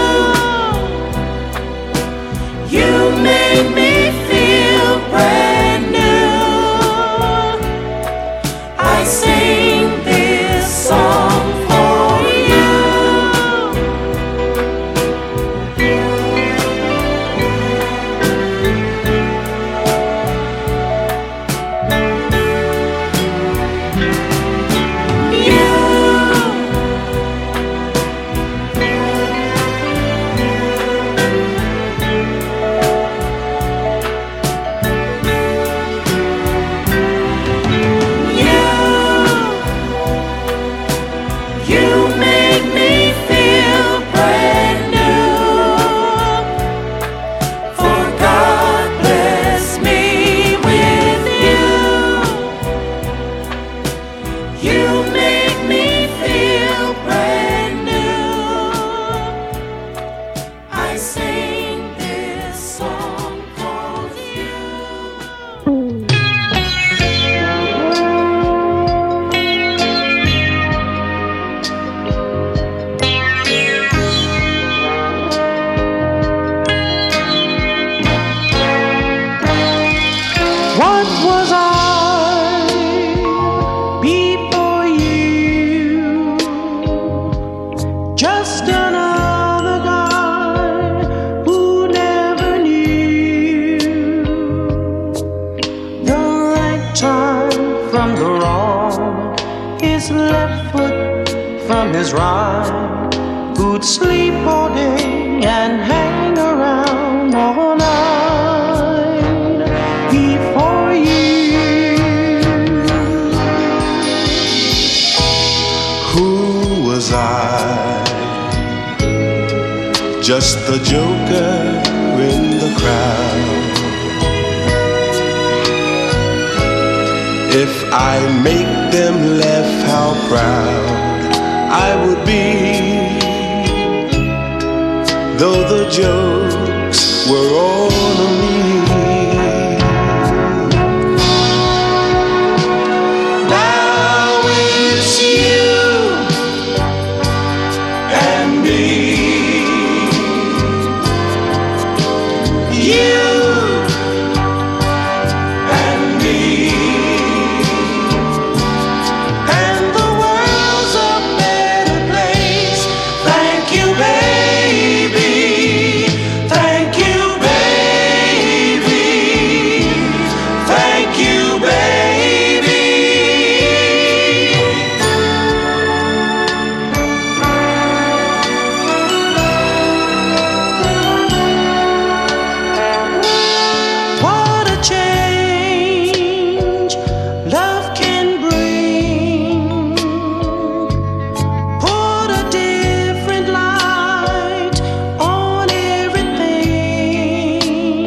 was right, who'd sleep all day and hang around all night before you. Who was I? Just the joker in the crowd. If I make them laugh, how proud I would be. Though the jokes were all on me. Now it's you and me. You and me. And the world's a better place. Thank you, baby. Thank you, baby. Thank you, baby. What a change love can bring. Put a different light on everything.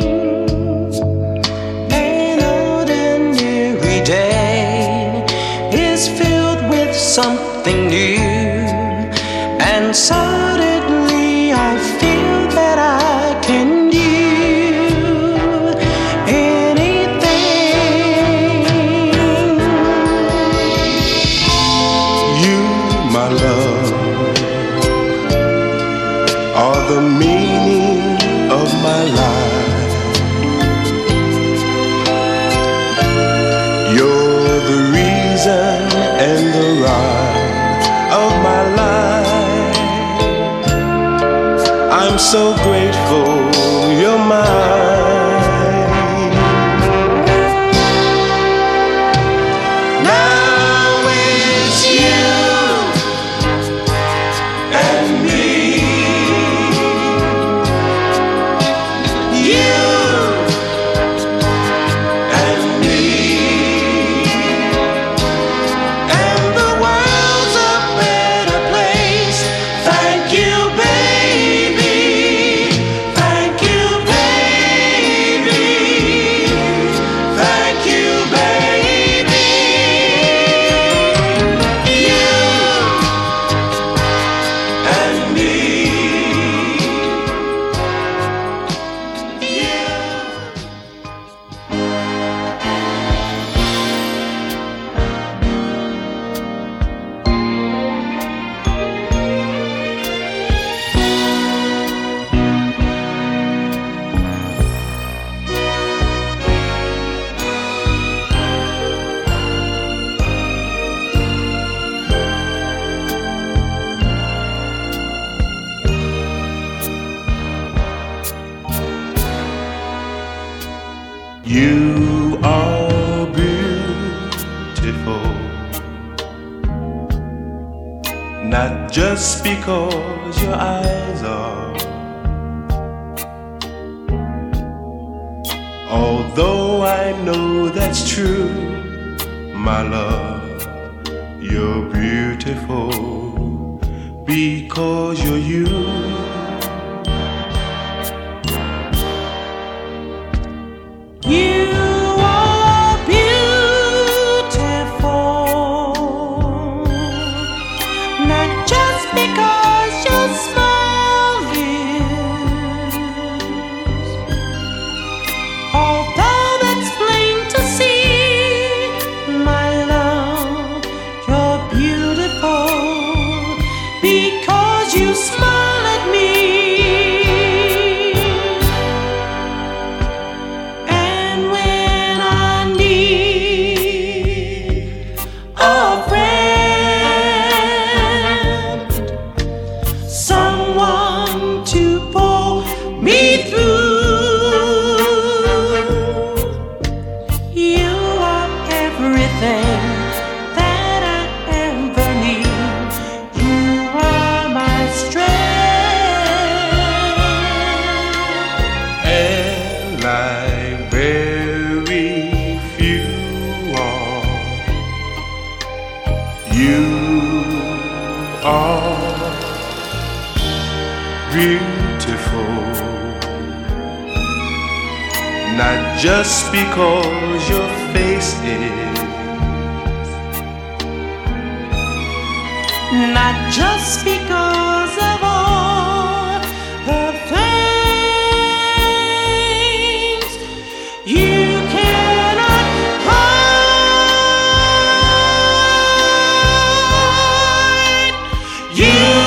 An ordinary day is filled with something new, and suddenly I feel that I can do anything. You, my love, are the meaning of my life. You're the reason and the rhyme of my life. I'm so grateful you're mine. Now it's you and me. You and me. And the world's a better place. Thank you, baby. Thank you, baby. Thank you, baby. You and me. You. You are beautiful, not just because your eyes are. Although I know that's true, my love, you're beautiful because you're you. You are beautiful, not just because your smile is. Although that's plain to see, my love, you're beautiful because you smile at me. And when I need a friend, someone to pull me through, you are everything that I ever need. You beautiful. Not just because your face is, not just because of all the things you cannot hide. You